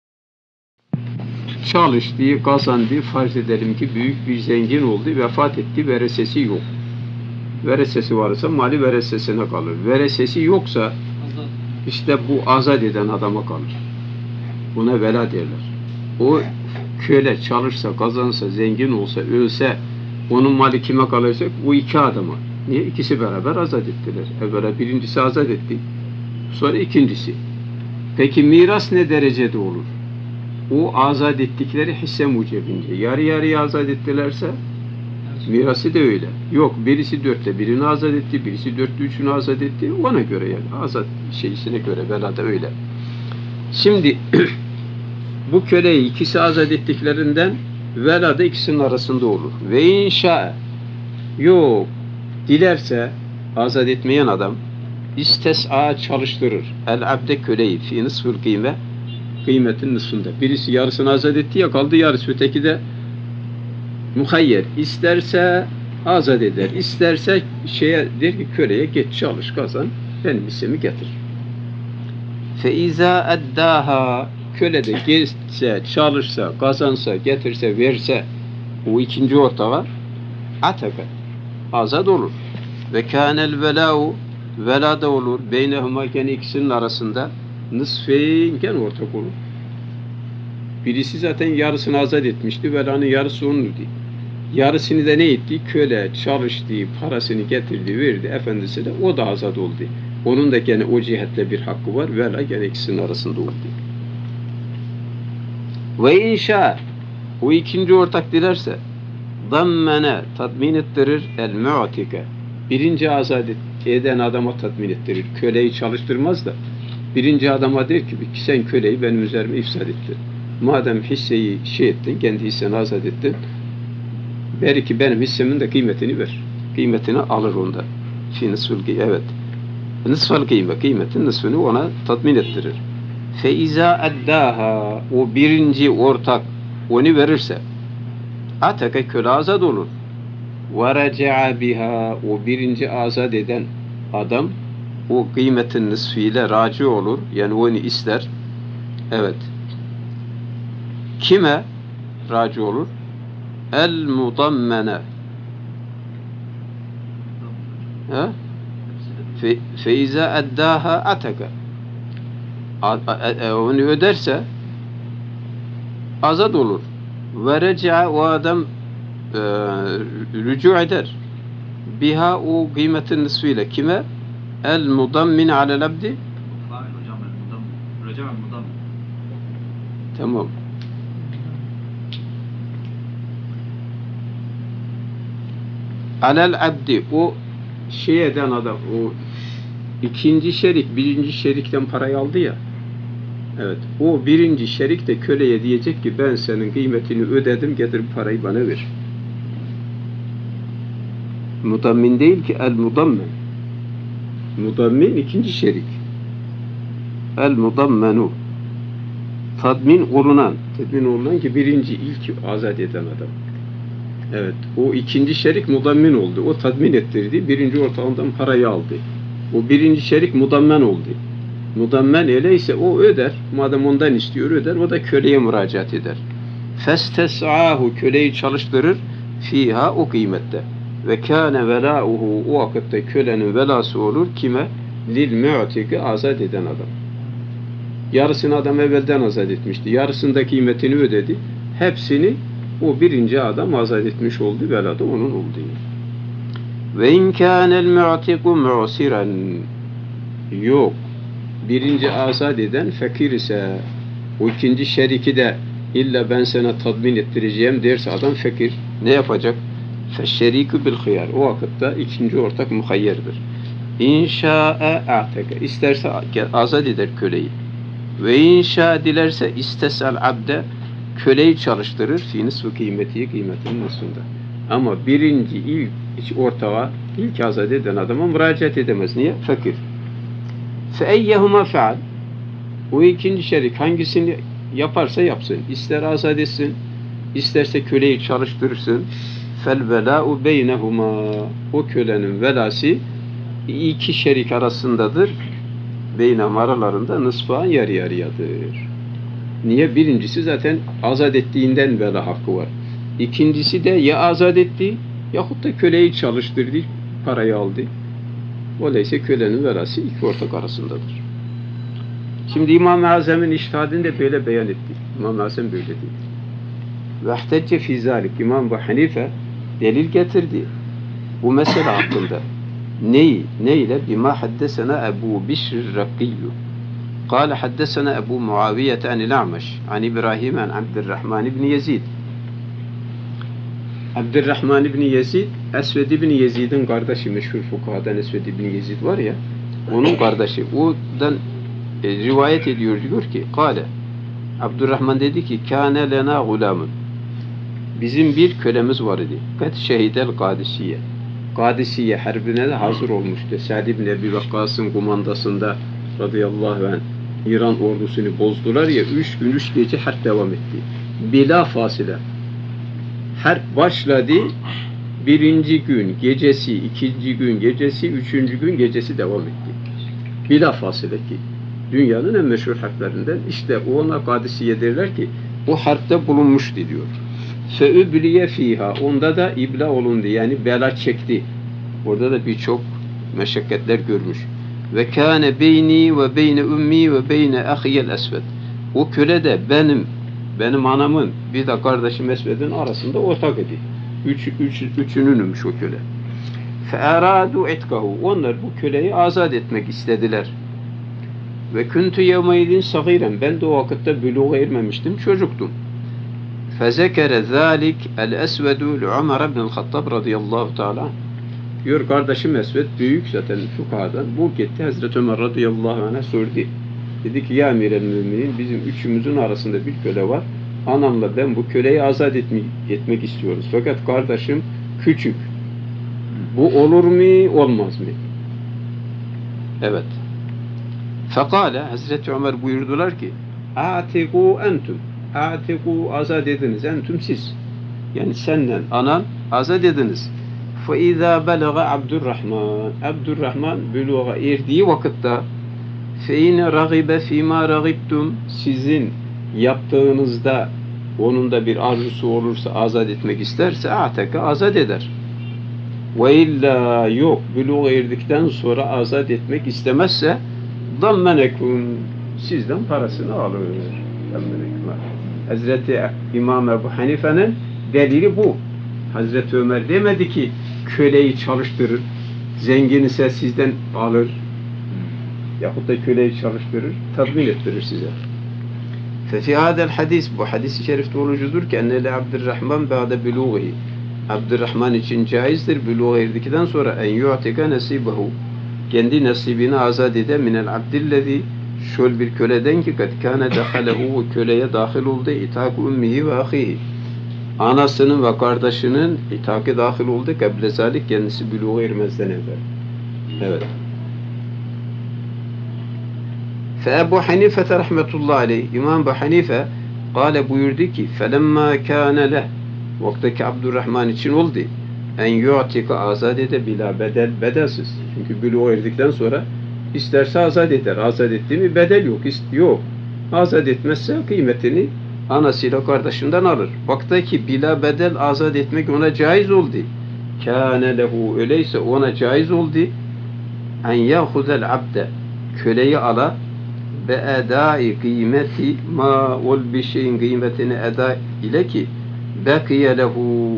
Çalıştığı, kazandığı farz edelim ki büyük bir zengin oldu, vefat etti, veresesi yok. Veresesi varsa mali veresesine kalır. Veresesi yoksa işte bu azad eden adama kalır. Buna vela derler. O köle çalışsa, kazansa, zengin olsa, ölse, onun mali kime kalacak? Bu iki adama. Niye? İkisi beraber azad ettiler. Evvela birincisi azad etti, sonra ikincisi. Peki miras ne derecede olur? O azad ettikleri hisse mucebince. Yarı yarıya azad ettilerse mirası da öyle. Yok birisi 4'te birini azad etti, birisi 4'te 3'ünü azad etti. Ona göre yani azad şeysine göre velada öyle. Şimdi bu köleyi ikisi azad ettiklerinden velada ikisinin arasında olur. Ve inşa yok dilerse azad etmeyen adam istes'a çalıştırır. El abde köleyi fi nisfül kıyme kıymetin nısfında. Birisi yarısını azad etti ya kaldı yarısı. Öteki de muhayyer. İsterse azad eder. İsterse der ki köleye geç çalış kazan. Benim hissemi getir. Feiza eddaha köle de geçse, çalışsa, kazansa, getirse, verse o ikinci ortağa ataka azad olur. Ve kânel velâhu velâda olur. Beynehuma gene ikisinin arasında nısfeynken ortak olur. Birisi zaten yarısını azad etmişti. Velanın yarısı onundu. Yarısını da ne etti? Köle çalıştı, parasını getirdi, verdi efendisine. O da azad oldu. Onun da gene o cihetle bir hakkı var. Vela gene ikisinin arasında oldu. Ve inşa o ikinci ortak dilerse dammene tatmin ettirir el mu'tike. Birinci azad eden adama tatmin ettirir. Köleyi çalıştırmaz da birinci adama der ki sen köleyi benim üzerime ifsad ettin. Madem hisseyi ettin, kendi hisseni azad ettin, belki benim hissemin de kıymetini ver. Kıymetini alır onda. Evet. Nısfal kıymetin nısfını ona tatmin ettirir. Feiza eddaha o birinci ortak onu verirse ataka köle azad olur. Ve reca'a biha o birinci azad eden adam o kıymetin nısfiyle raci olur. Yani onu ister. Evet. Kime raci olur? El mudammene. Feiza eddaha ataka. Onu öderse azad olur. Ve reca'a o adam rücu eder. Biha o kıymetin nısfiyle kime? El mudammin alel abdi. Hocam el mudammin. Tamam. Alel abdi o eden adam o ikinci şerik birinci şerikten parayı aldı ya. Evet. O birinci şerik de köleye diyecek ki ben senin kıymetini ödedim getir parayı bana ver. Mudammin değil ki el mudammin. Mudammin ikinci şerik. El mudammenu. Tadmin olunan ki birinci ilk azat eden adam. Evet. O ikinci şerik mudammin oldu. O tadmin ettirdi. Birinci ortağından parayı aldı. O birinci şerik mudammen oldu. Mudammen öyleyse o öder. Madem ondan istiyor öder. O da köleye müracaat eder. Festes'ahu köleyi çalıştırır. Fiha o kıymette. Ve kâne velâuhu o vakitte kölenin velası olur. Kime? Lil mu'tiki azat eden adam. Yarısını adam evvelden azat etmişti. Yarısında kıymetini ödedi. Hepsini o birinci adam azat etmiş oldu. Velada onun oldu. Ve in kânel mu'tiku mu'siren yok. Birinci azat eden fakir ise o ikinci şeriki de İlla ben sana tatmin ettireceğim derse adam fakir ne yapacak? Feşşerikü bil hıyar. O vakitte ikinci ortak muhayyerdir. İnşa'e a'teke. İsterse azat eder köleyi. Ve inşa dilerse istesel abde, köleyi çalıştırır. Fi nisfu kıymeti, kıymetinin nisfunda. Ama birinci ilk ortağa, ilk azat eden adama müracaat edemez. Niye? Fakir. Fe eyyehuma feal. O ikinci şerik hangisini yaparsa yapsın. İster azat etsin, isterse köleyi çalıştırırsın. Fel velâ'u beynehuma. O kölenin velası iki şerik arasındadır. Beynehum aralarında nısfan yarı yarıyadır. Niye? Birincisi zaten azat ettiğinden vela hakkı var. İkincisi de ya azat etti yahut da köleyi çalıştırdı, parayı aldı. Dolayısıyla kölenin velası iki ortak arasındadır. Şimdi İmam-ı Azam'ın iştihadını da böyle beyan etti. İmam-ı Azam böyle dedi. Vehtecce fî zâlik. İmam Ebu Hanife delil getirdi. Bu mesele hakkında. Neyle? Bima haddesena Ebu Bişr Rakkiyyu. Kâle haddesena Ebu Muaviyete anil A'meş. An İbrahim an Abdurrahman ibn Yezid. Abdurrahman ibn Yezid, Esved ibn Yezid'in kardeşi, meşhur fukahadan Esved ibn Yezid var ya, onun kardeşi. O'dan rivayet ediyor, diyor ki, Kâle, Abdurrahman dedi ki, Kâne lena gulâmun. Bizim bir kölemiz var idi. Kad şehidel Kadisiye. Kadisiye harbine de hazır olmuştu. Sa'd ibn Ebi Vakkas'ın kumandasında radıyallahu anh İran ordusunu bozdular ya, 3 gün 3 gece harp devam etti. Bila fasile. Harp başladı. Birinci gün gecesi, ikinci gün gecesi, üçüncü gün gecesi devam etti. Bila fasile ki. Dünyanın en meşhur harplerinden. İşte ona Kadisiye derler ki, o harpte bulunmuştu diyor. Feübliye fiha. Onda da ibla olundu. Yani bela çekti. Orada da birçok meşakkatler görmüş. Ve kâne beyni ve beyne ümmi ve beyne ahiyel esved. O köle de benim anamın bir de kardeşim Esved'in arasında ortak idi. Üçününmüş o köle. Fe'erâdû etkahu. Onlar bu köleyi azat etmek istediler. Ve küntü yevmeydin sagiren. Ben de o vakitte buluğa ermemiştim, çocuktum. Fezekere zâlik el-esvedû li-Ömer ibn el-Hattab radıyallahu teâlâ. Diyor kardeşim Esved, büyük zaten fukahadan. Bu gitti Hazreti Ömer radıyallahu anh'a sordu. Dedi ki ya emir-el müminin, bizim üçümüzün arasında bir köle var. Anamla ben bu köleyi azat etmek istiyoruz. Fakat kardeşim küçük. Bu olur mu, olmaz mı? Evet. Fekale, Hazreti Ömer buyurdular ki, a'tiku entum. A'tiku azat ediniz. Entüm siz. Yani senden, anan azat ediniz. فَاِذَا بَلَغَ Abdurrahman. Abdurrahman buluğa erdiği vakitte فَاِنَ رَغِبَ فِي مَا رَغِبْتُمْ. Sizin yaptığınızda onun da bir arzusu olursa, azat etmek isterse a'teka azat eder. وَاِلَّا yok. Buluğa erdikten sonra azat etmek istemezse ضَمَّنَكُمْ. Sizden parasını alır. Hazreti İmam Ebu Hanife'nin delili bu. Hazreti Ömer demedi ki köleyi çalıştırır, zengin ise sizden alır yahut da köleyi çalıştırır, tatmin ettirir size. Fefi hadel hadis, bu hadis-i şerifte olucudur ki ennele Abdurrahman ba'de buluği. Abdurrahman için caizdir buluğa erdikten sonra en yu'tika nasibehu, kendi nasibini azat ede minel abdillezi, şöyle bir köleden ki kad kâne dehalehu, köleye dahil oldu itaku ummihi ve ahihi, anasının ve kardeşinin itaki dahil oldu. Keble zalik, kendisi buluğa ermezden evvel. Evet. Fe Ebu Hanife rahmetullahi aleyh, İmam Ebu Hanife kâle buyurdu ki felemma kâne leh, vaktaki Abdurrahman için oldu en yu'tika azat ede bila bedel, bedelsiz. Çünkü buluğa erdikten sonra isterse azat eder. Azat etti mi bedel yok. Yok. Azat etmezse kıymetini anasıyla kardeşinden alır. Vaktaki bila bedel azat etmek ona caiz oldu. Kâne lehu, öyleyse ona caiz oldu. En yâhuzel abde, köleyi ala ve edâi kıymeti ma ol bir şeyin kıymetini eda ile ki bekiye lehu,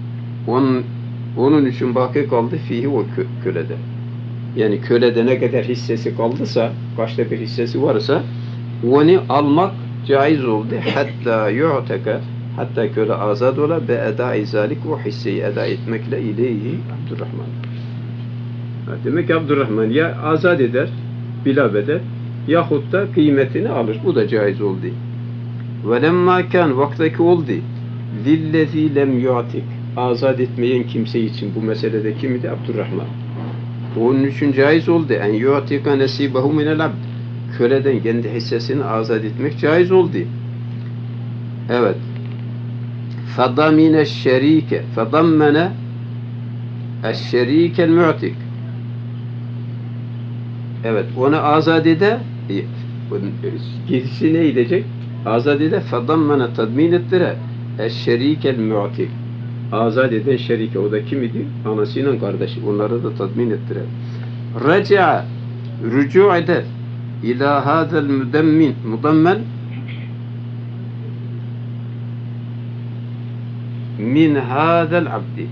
onun için baki kaldı fihi, o kölede. Yani kölede ne kadar hissesi kaldıysa, kaçta bir hissesi varsa onu almak caiz oldu. Hatta yu'teka, hatta köle azad ola be eda izalik, o hisseyi eda etmekle ileyhi Abdurrahman. Demek ki Abdurrahman ya azad eder bila bedel yahut da kıymetini alır. Bu da caiz oldu. Ve lemma kan, vaktaki oldu. Lillezî lem yu'tik, azad etmeyen kimse için bu meselede kimdi? Abdurrahman. Onun için caiz oldu. En yu'tika nesibehu minel abd, köleden kendi hissesini azad etmek caiz oldu. Evet. Fadamine şerike, fadammene eşşerikel mu'tik. Evet, onu azad ede, gerisi ne edecek? Azad ede, fadammene tadmin ettire eşşerikel mu'tik. Azad eden şerike, o da kim idi? Anasıyla kardeşi. Onları da tadmin ettire. Reca'a, rücu' eder ila hadel mudammen min hadel abdi.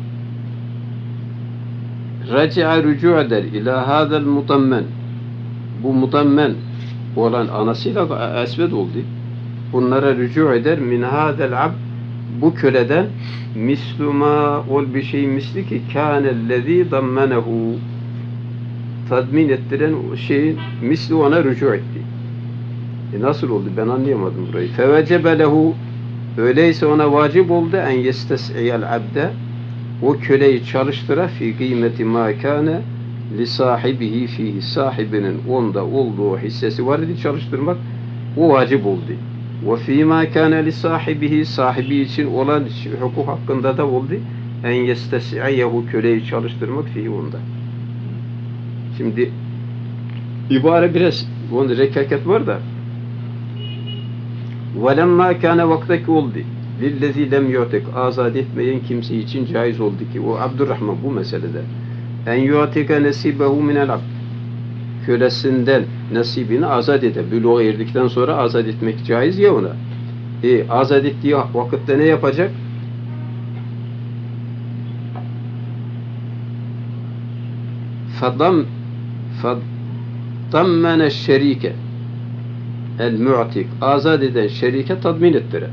Reca'a, rücu' eder ila hadel mudammen. Bu mudammen olan anasıyla esved oldu. Bunlara rücu' eder min hadel abd, bu köleden misluma, ol bir şey misli ki kânellezî dammenehu, tadmin ettiren şeyin misli ona rücu etti. Nasıl oldu? Ben anlayamadım burayı. Fevecebe lehu, öyleyse ona vacip oldu en yestes'iyel abde, o köleyi çalıştıra fi kıymeti ma kâne li sahibihi fihi, sahibinin onda olduğu hissesi var idi çalıştırmak, o vacip oldu. Ve fîmâ kâne li sahibihi, sahibi için olan hukuk hakkında da oldu. En yestes'iyehu, köleyi çalıştırmak fihi onda. Şimdi ibare biraz onda rekaket var da وَلَمَّا كَانَ vaktaki oldu. لِلَّذ۪ي lem yu'tek, azad etmeyen kimse için caiz oldu ki o Abdurrahman bu meselede en yu'teke nesibehu minel abd, kölesinden nasibini azad eder. Buluğa erdikten sonra azad etmek caiz ya ona. Azad ettiği vakitte ne yapacak? Fadammene şerike el mu'tik, azad eden şerike tadmin ettire.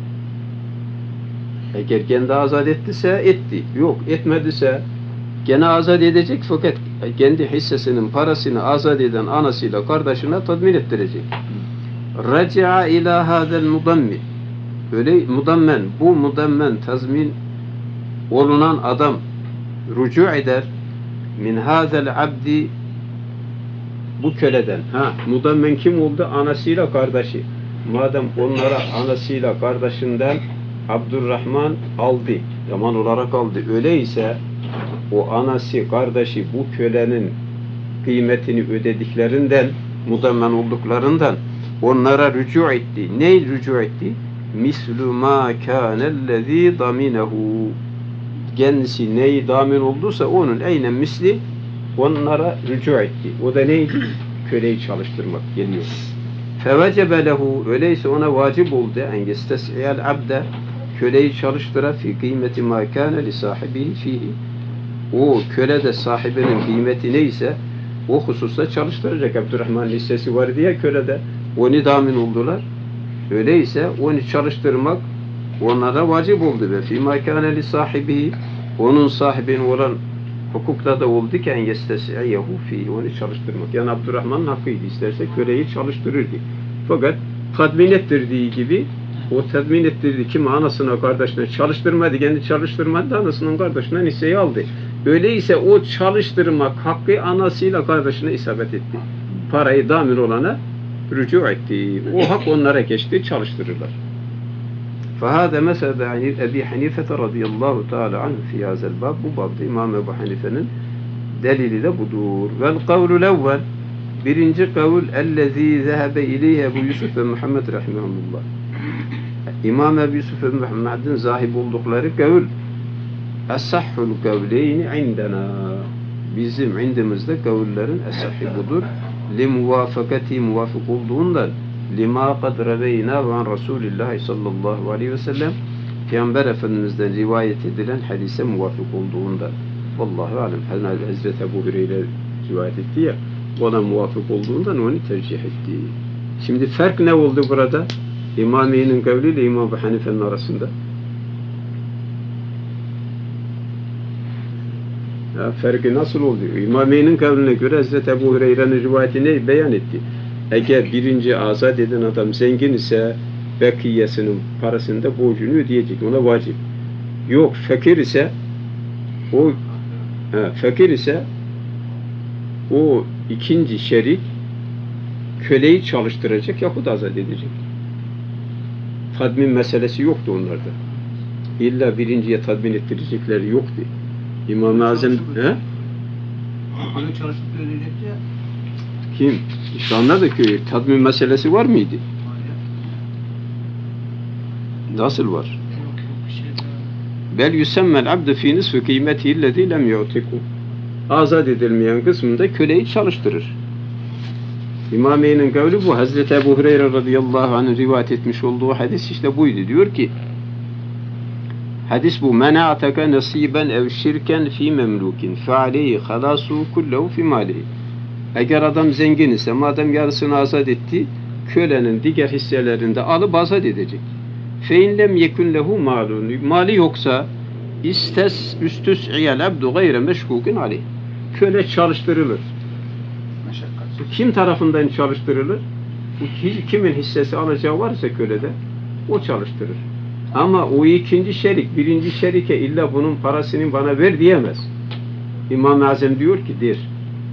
Eğer kendi azad ettiyse etti. Yok etmediyse gene azad edecek, fakat kendi hissesinin parasını azad eden anasıyla kardeşine tadmin ettirecek. Reca'a ila hadel mudammin, öyle mudammen, bu mudammen tazmin olunan adam rücu eder min hadel abdi, bu köleden. Mudammen kim oldu? Anasıyla kardeşi. Madem onlara anasıyla kardeşinden Abdurrahman aldı, yaman olarak aldı. Öyleyse o anası, kardeşi bu kölenin kıymetini ödediklerinden, mudammen olduklarından onlara rücu etti. Ney rücu etti? Mislu ma kânellezî daminehu. Kendisi neyi damin olduysa onun aynen misli onlara rücu etti. O da neydi? Köleyi çalıştırmak geliyor. Fevecebe lehu, öyleyse ona vacip oldu en yestes'iyel abde, köleyi çalıştıra fi kıymeti ma kâne li sahibihi fihi. O köle de sahibinin kıymeti neyse o hususta çalıştıracak. Abdurrahman listesi var diye kölede onu damin oldular. Öyleyse onu çalıştırmak onlara vacip oldu ve fi ma kâne li sahibihi, onun sahibinin olan hukukta da oldu ki en yestes'iyehu fihi, onu çalıştırmak. Yani Abdurrahman'ın hakkıydı, isterse köleyi çalıştırırdı. Fakat tadmin ettirdiği gibi o tadmin ettirdi kim anasına kardeşine çalıştırmadı, kendi çalıştırmadı, anasının kardeşinden hisseyi aldı. Öyleyse o çalıştırmak hakkı anasıyla kardeşine isabet etti. Parayı damin olana rücu etti. O hak onlara geçti, çalıştırırlar. فهذا مثل عن أبي حنيفة رضي الله تعالى عنه في هذا الباب. Bu babda İmam Ebu Hanife'nin delili de budur. Vel kavlu levvel, birinci kavul ellezî zehebe ileyhe Ebu Yusuf ve Muhammed rahimahullah. İmam Ebu Yusuf ve Muhammed'in zahib oldukları kavul es-sahhul kavleyni indena, bizim indimizde kavullerin es-sahhi budur. Li muvafakati, muvafık olduğundan lima kad reveynahu an Resulillah sallallahu aleyhi ve sellem, Peygamber Efendimiz'den rivayet edilen hadise muvafık olduğundan. Vallahu alem. Hazreti Ebu Hüreyre rivayet etti ya, ona muvafık olduğundan onu tercih etti. Şimdi fark ne oldu burada? İmami'nin kavliyle İmam Ebu Hanife'nin arasında. Ya, farkı nasıl oluyor? İmami'nin kavline göre Hazreti Ebu Hureyre'nin rivayetini beyan etti. Eğer birinci azat eden adam zengin ise bekiyesinin parasında borcunu ödeyecek. Ona vacip. Yok, fakir ise o ikinci şerik köleyi çalıştıracak yahut azat edecek. Tadmin meselesi yoktu onlarda. İlla birinciye tadmin ettirecekleri yoktu. İmam-ı Azam Köle çalışıp ödeyecek ya. kim? İşte anladık ki tadmin meselesi var mıydı? Nasıl var? Bel yüsemmel abdü fî nisfü kıymetihi lezî lem yu'tiku. Azat edilmeyen kısmında köleyi çalıştırır. İmami'nin kavli bu. Hazreti Ebu Hureyre radıyallahu anh rivayet etmiş olduğu hadis işte buydu. Diyor ki hadis bu. Men a'taka nasiben ev şirken fi memlukin fe aleyhi halasu kullehu fi malihi. Eğer adam zengin ise madem yarısını azat etti kölenin diğer hisselerinde alıp azat edecek. Fe in lem yekun lehu malun. Mali yoksa üstüs'iyel abdu gayre meşkukin aleyh. Köle çalıştırılır. Kim tarafından çalıştırılır? Kimin hissesi alacağı varsa kölede o çalıştırır. Ama o ikinci şerik, birinci şerike illa bunun parasını bana ver diyemez. İmam-ı Azam diyor ki der.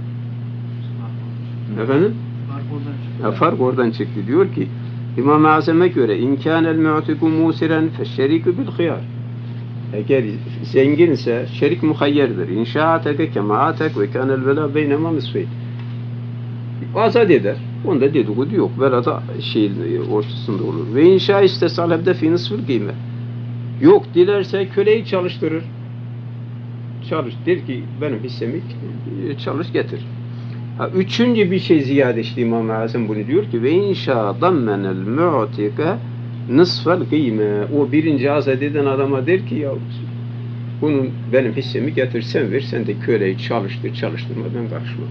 Efendim? Fark oradan çıktı. Diyor ki İmam-ı Azam'a göre imkânel mu'tiku musiren feşşeriku bil khiyar. Eğer zengin ise şerik muhayyerdir. İnşaateke kemaatek ve kânel vela beynema misfeyn. Azat eder. Onda dedikodu yok. Velada şeyin ortasında olur. Ve inşa istesalebde fi nisfil kıyme. Yok, dilerse köleyi çalıştırır. Çalış. Der ki benim hissemi çalış getir. Üçüncü bir şey ziyade işte İmam-ı Azam bunu diyor ki ve inşa dammenel mu'tike nisfel kıyme. O birinci azat eden adama der ki ya bunun benim hissemi getir sen ver. Sen de köleyi çalıştır. Çalıştırma ben karışmam.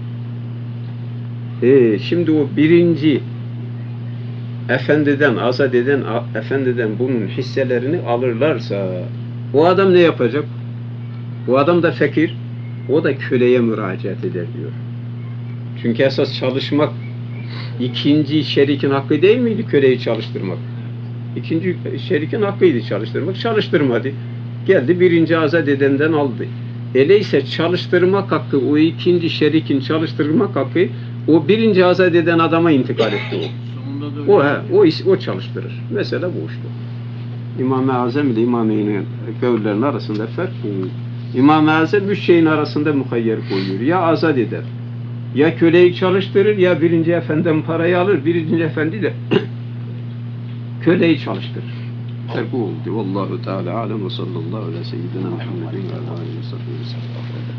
Şimdi o birinci efendiden, azat eden efendiden bunun hisselerini alırlarsa o adam ne yapacak? O adam da fakir, o da köleye müracaat eder diyor. Çünkü esas çalışmak ikinci şerikin hakkı değil miydi köleyi çalıştırmak? İkinci şerikin hakkıydı çalıştırmak. Çalıştırmadı. Geldi birinci azat edenden aldı. Öyleyse çalıştırmak hakkı, o ikinci şerikin çalıştırmak hakkı o birinci azat eden adama intikal etti o. O çalıştırır. Mesela bu işte. İmam-ı Azam ile İmami'nin kavullerinin arasında fark bu. İmam-ı Azam üç şeyin arasında muhayyer koyuyor. Ya azat eder, ya köleyi çalıştırır, ya birinci efendiden parayı alır, birinci efendi de köleyi çalıştırır. Fark bu oldu. Vallahu Teala alem ve sallallahu aleyhi ve seyyidina Muhammedin ve aleyhi ve sellem.